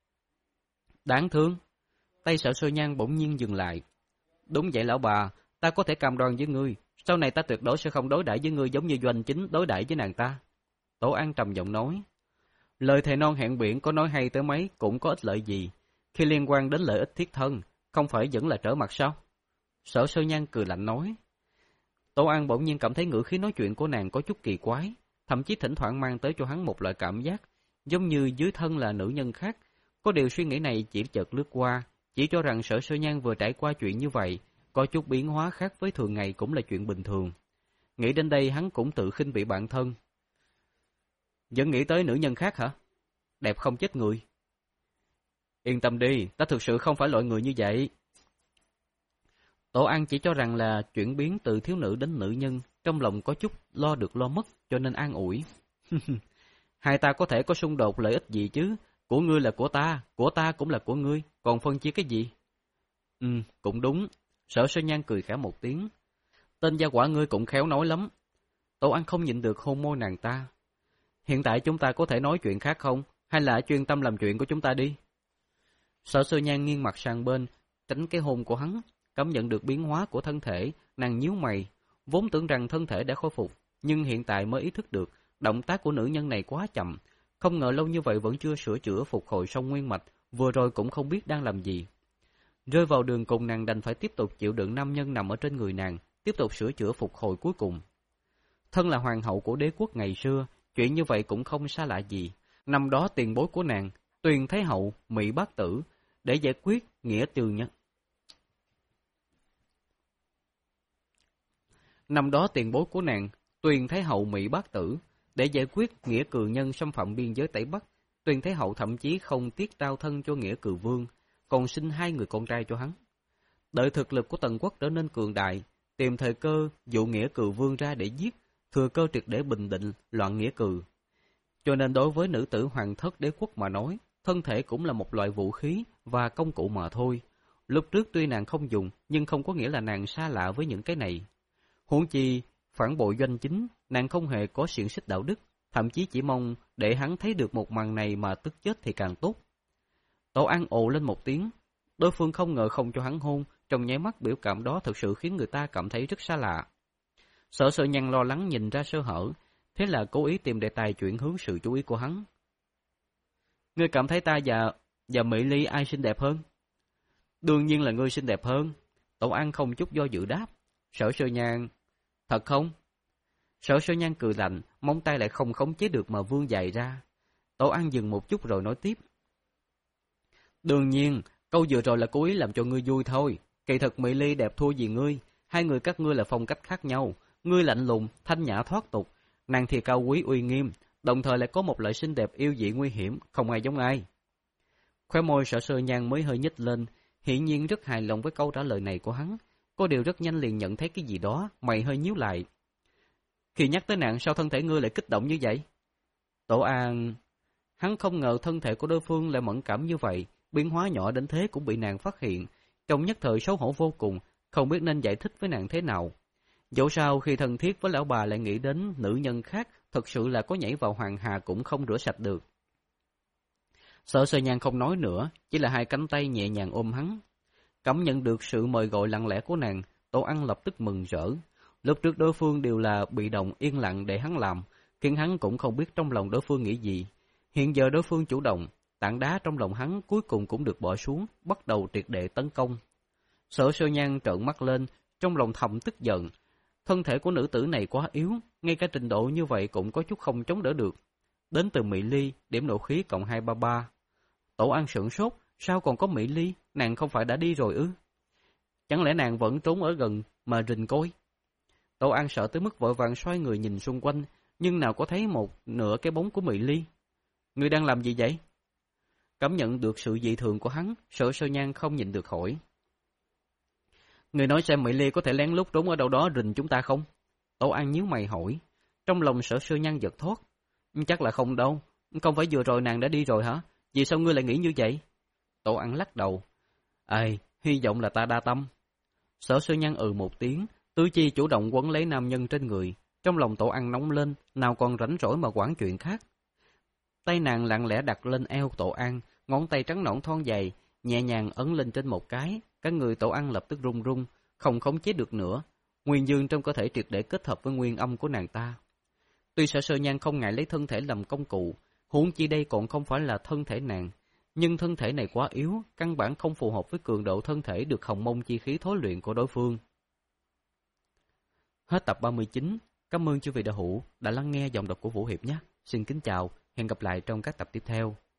Đáng thương. Tay Sở Sơ Nhan bỗng nhiên dừng lại. Đúng vậy lão bà, ta có thể cam đoan với ngươi, sau này ta tuyệt đối sẽ không đối đãi với ngươi giống như Doanh Chính đối đãi với nàng ta. Tổ An trầm giọng nói: Lời thề non hẹn biển có nói hay tới mấy cũng có ích lợi gì, khi liên quan đến lợi ích thiết thân, không phải vẫn là trở mặt sao? Sở Sơ Nhan cười lạnh nói. Tổ An bỗng nhiên cảm thấy ngữ khí nói chuyện của nàng có chút kỳ quái, thậm chí thỉnh thoảng mang tới cho hắn một loại cảm giác, giống như dưới thân là nữ nhân khác. Có điều suy nghĩ này chỉ chợt lướt qua, chỉ cho rằng Sở Sơ Nhan vừa trải qua chuyện như vậy, có chút biến hóa khác với thường ngày cũng là chuyện bình thường. Nghĩ đến đây hắn cũng tự khinh bị bản thân. Vẫn nghĩ tới nữ nhân khác hả? Đẹp không chết người. Yên tâm đi, ta thực sự không phải loại người như vậy. Tổ An chỉ cho rằng là chuyển biến từ thiếu nữ đến nữ nhân, trong lòng có chút lo được lo mất, cho nên an ủi. Hai ta có thể có xung đột lợi ích gì chứ? Của ngươi là của ta, của ta cũng là của ngươi, còn phân chia cái gì? Ừ, cũng đúng. Sở Sơ Nhan cười khẽ một tiếng. Tên gia quả ngươi cũng khéo nói lắm. Tổ An không nhịn được hôn môi nàng ta. Hiện tại chúng ta có thể nói chuyện khác không? Hay là chuyên tâm làm chuyện của chúng ta đi? Sở Sơ Nhan nghiêng mặt sang bên, tránh cái hôn của hắn, cảm nhận được biến hóa của thân thể, nàng nhíu mày, vốn tưởng rằng thân thể đã khôi phục, nhưng hiện tại mới ý thức được, động tác của nữ nhân này quá chậm, không ngờ lâu như vậy vẫn chưa sửa chữa phục hồi song nguyên mạch, vừa rồi cũng không biết đang làm gì. Rơi vào đường cùng, nàng đành phải tiếp tục chịu đựng nam nhân nằm ở trên người nàng, tiếp tục sửa chữa phục hồi cuối cùng. Thân là hoàng hậu của đế quốc ngày xưa, chuyện như vậy cũng không xa lạ gì. Năm đó tiền bối của nàng, Tuyền Thái Hậu, Mỹ Bát Tử, để giải quyết nghĩa từ nhân. Năm đó tiền bối của nàng, Tuyền Thái Hậu Mỹ Bát Tử, để giải quyết nghĩa cừ nhân xâm phạm biên giới Tây Bắc, Tuyền Thái Hậu thậm chí không tiếc trao thân cho nghĩa cừ vương, còn sinh hai người con trai cho hắn. Đợi thực lực của Tần quốc trở nên cường đại, tìm thời cơ dụ nghĩa cừ vương ra để giết, thừa cơ triệt để bình định loạn nghĩa cừ. Cho nên đối với nữ tử hoàng thất đế quốc mà nói, thân thể cũng là một loại vũ khí và công cụ mà thôi. Lúc trước tuy nàng không dùng, nhưng không có nghĩa là nàng xa lạ với những cái này. Huống chi, phản bội Doanh Chính, nàng không hề có xiển xích đạo đức, thậm chí chỉ mong để hắn thấy được một màn này mà tức chết thì càng tốt. Tổ An ồ lên một tiếng, đối phương không ngờ không cho hắn hôn, trong nháy mắt biểu cảm đó thực sự khiến người ta cảm thấy rất xa lạ. Sở Sơ Nhan lo lắng nhìn ra sơ hở, thế là cố ý tìm đề tài chuyển hướng sự chú ý của hắn. Ngươi cảm thấy ta và, và Mỹ Ly ai xinh đẹp hơn? Đương nhiên là ngươi xinh đẹp hơn. Tổ An không chút do dự đáp. Sở Sơ Nhan, thật không? Sở Sơ Nhan cười lạnh, móng tay lại không khống chế được mà vươn dài ra. Tổ An dừng một chút rồi nói tiếp. Đương nhiên, câu vừa rồi là cố ý làm cho ngươi vui thôi. Kỳ thật Mỹ Ly đẹp thua gì ngươi, hai người các ngươi là phong cách khác nhau. Ngươi lạnh lùng, thanh nhã thoát tục, nàng thì cao quý uy nghiêm, đồng thời lại có một loại xinh đẹp yêu dị nguy hiểm, không ai giống ai. Khóe môi Sở Sơ Nhan mới hơi nhếch lên, hiển nhiên rất hài lòng với câu trả lời này của hắn. có điều rất nhanh liền nhận thấy cái gì đó, mày hơi nhíu lại. Khi nhắc tới nàng sao thân thể ngươi lại kích động như vậy? Tổ An... Hắn không ngờ thân thể của đối phương lại mẫn cảm như vậy, biến hóa nhỏ đến thế cũng bị nàng phát hiện. Trong nhất thời xấu hổ vô cùng, không biết nên giải thích với nàng thế nào. Dẫu sao khi thân thiết với lão bà lại nghĩ đến nữ nhân khác, thật sự là có nhảy vào hoàng hà cũng không rửa sạch được. Sở Sơ Nhan không nói nữa, chỉ là hai cánh tay nhẹ nhàng ôm hắn. Cảm nhận được sự mời gọi lặng lẽ của nàng, Tổ Ăn lập tức mừng rỡ. Lúc trước đối phương đều là bị động yên lặng để hắn làm, khiến hắn cũng không biết trong lòng đối phương nghĩ gì. Hiện giờ đối phương chủ động, tảng đá trong lòng hắn cuối cùng cũng được bỏ xuống, bắt đầu triệt để tấn công. Sở Sơ Nhan trợn mắt lên, trong lòng thầm tức giận. Thân thể của nữ tử này quá yếu, ngay cả trình độ như vậy cũng có chút không chống đỡ được. Đến từ Mỹ Ly, điểm nộ khí cộng hai ba ba. Tổ An sửng sốt, sao còn có Mỹ Ly, nàng không phải đã đi rồi ư? Chẳng lẽ nàng vẫn trốn ở gần mà rình coi? Tổ An sợ tới mức vội vàng xoay người nhìn xung quanh, nhưng nào có thấy một nửa cái bóng của Mỹ Ly. Ngươi đang làm gì vậy? Cảm nhận được sự dị thường của hắn, Sở Sơ Nhan không nhịn được hỏi. Người nói xem Mỹ Ly có thể lén lút trốn ở đâu đó rình chúng ta không? Tổ An nhíu mày hỏi. Trong lòng Sở Sơ Nhan giật thót. Chắc là không đâu. Không phải vừa rồi nàng đã đi rồi hả? Vì sao ngươi lại nghĩ như vậy? Tổ An lắc đầu. Ây, hy vọng là ta đa tâm. Sở Sơ Nhan ừ một tiếng, tứ chi chủ động quấn lấy nam nhân trên người. Trong lòng Tổ An nóng lên, nào còn rảnh rỗi mà quản chuyện khác. Tay nàng lặng lẽ đặt lên eo Tổ An, ngón tay trắng nõn thon dài, nhẹ nhàng ấn lên trên một cái. Cả người Tổ An lập tức run run, không khống chế được nữa. Nguyên dương trong cơ thể triệt để kết hợp với nguyên âm của nàng ta. Tuy Sở Sơ Nhan không ngại lấy thân thể làm công cụ, huống chi đây còn không phải là thân thể nàng, nhưng thân thể này quá yếu, căn bản không phù hợp với cường độ thân thể được hồng mông chi khí thối luyện của đối phương. Hết tập ba mươi chín. Cảm ơn chư vị đạo hữu đã lắng nghe giọng đọc của Vũ Hiệp nhé. Xin kính chào, hẹn gặp lại trong các tập tiếp theo.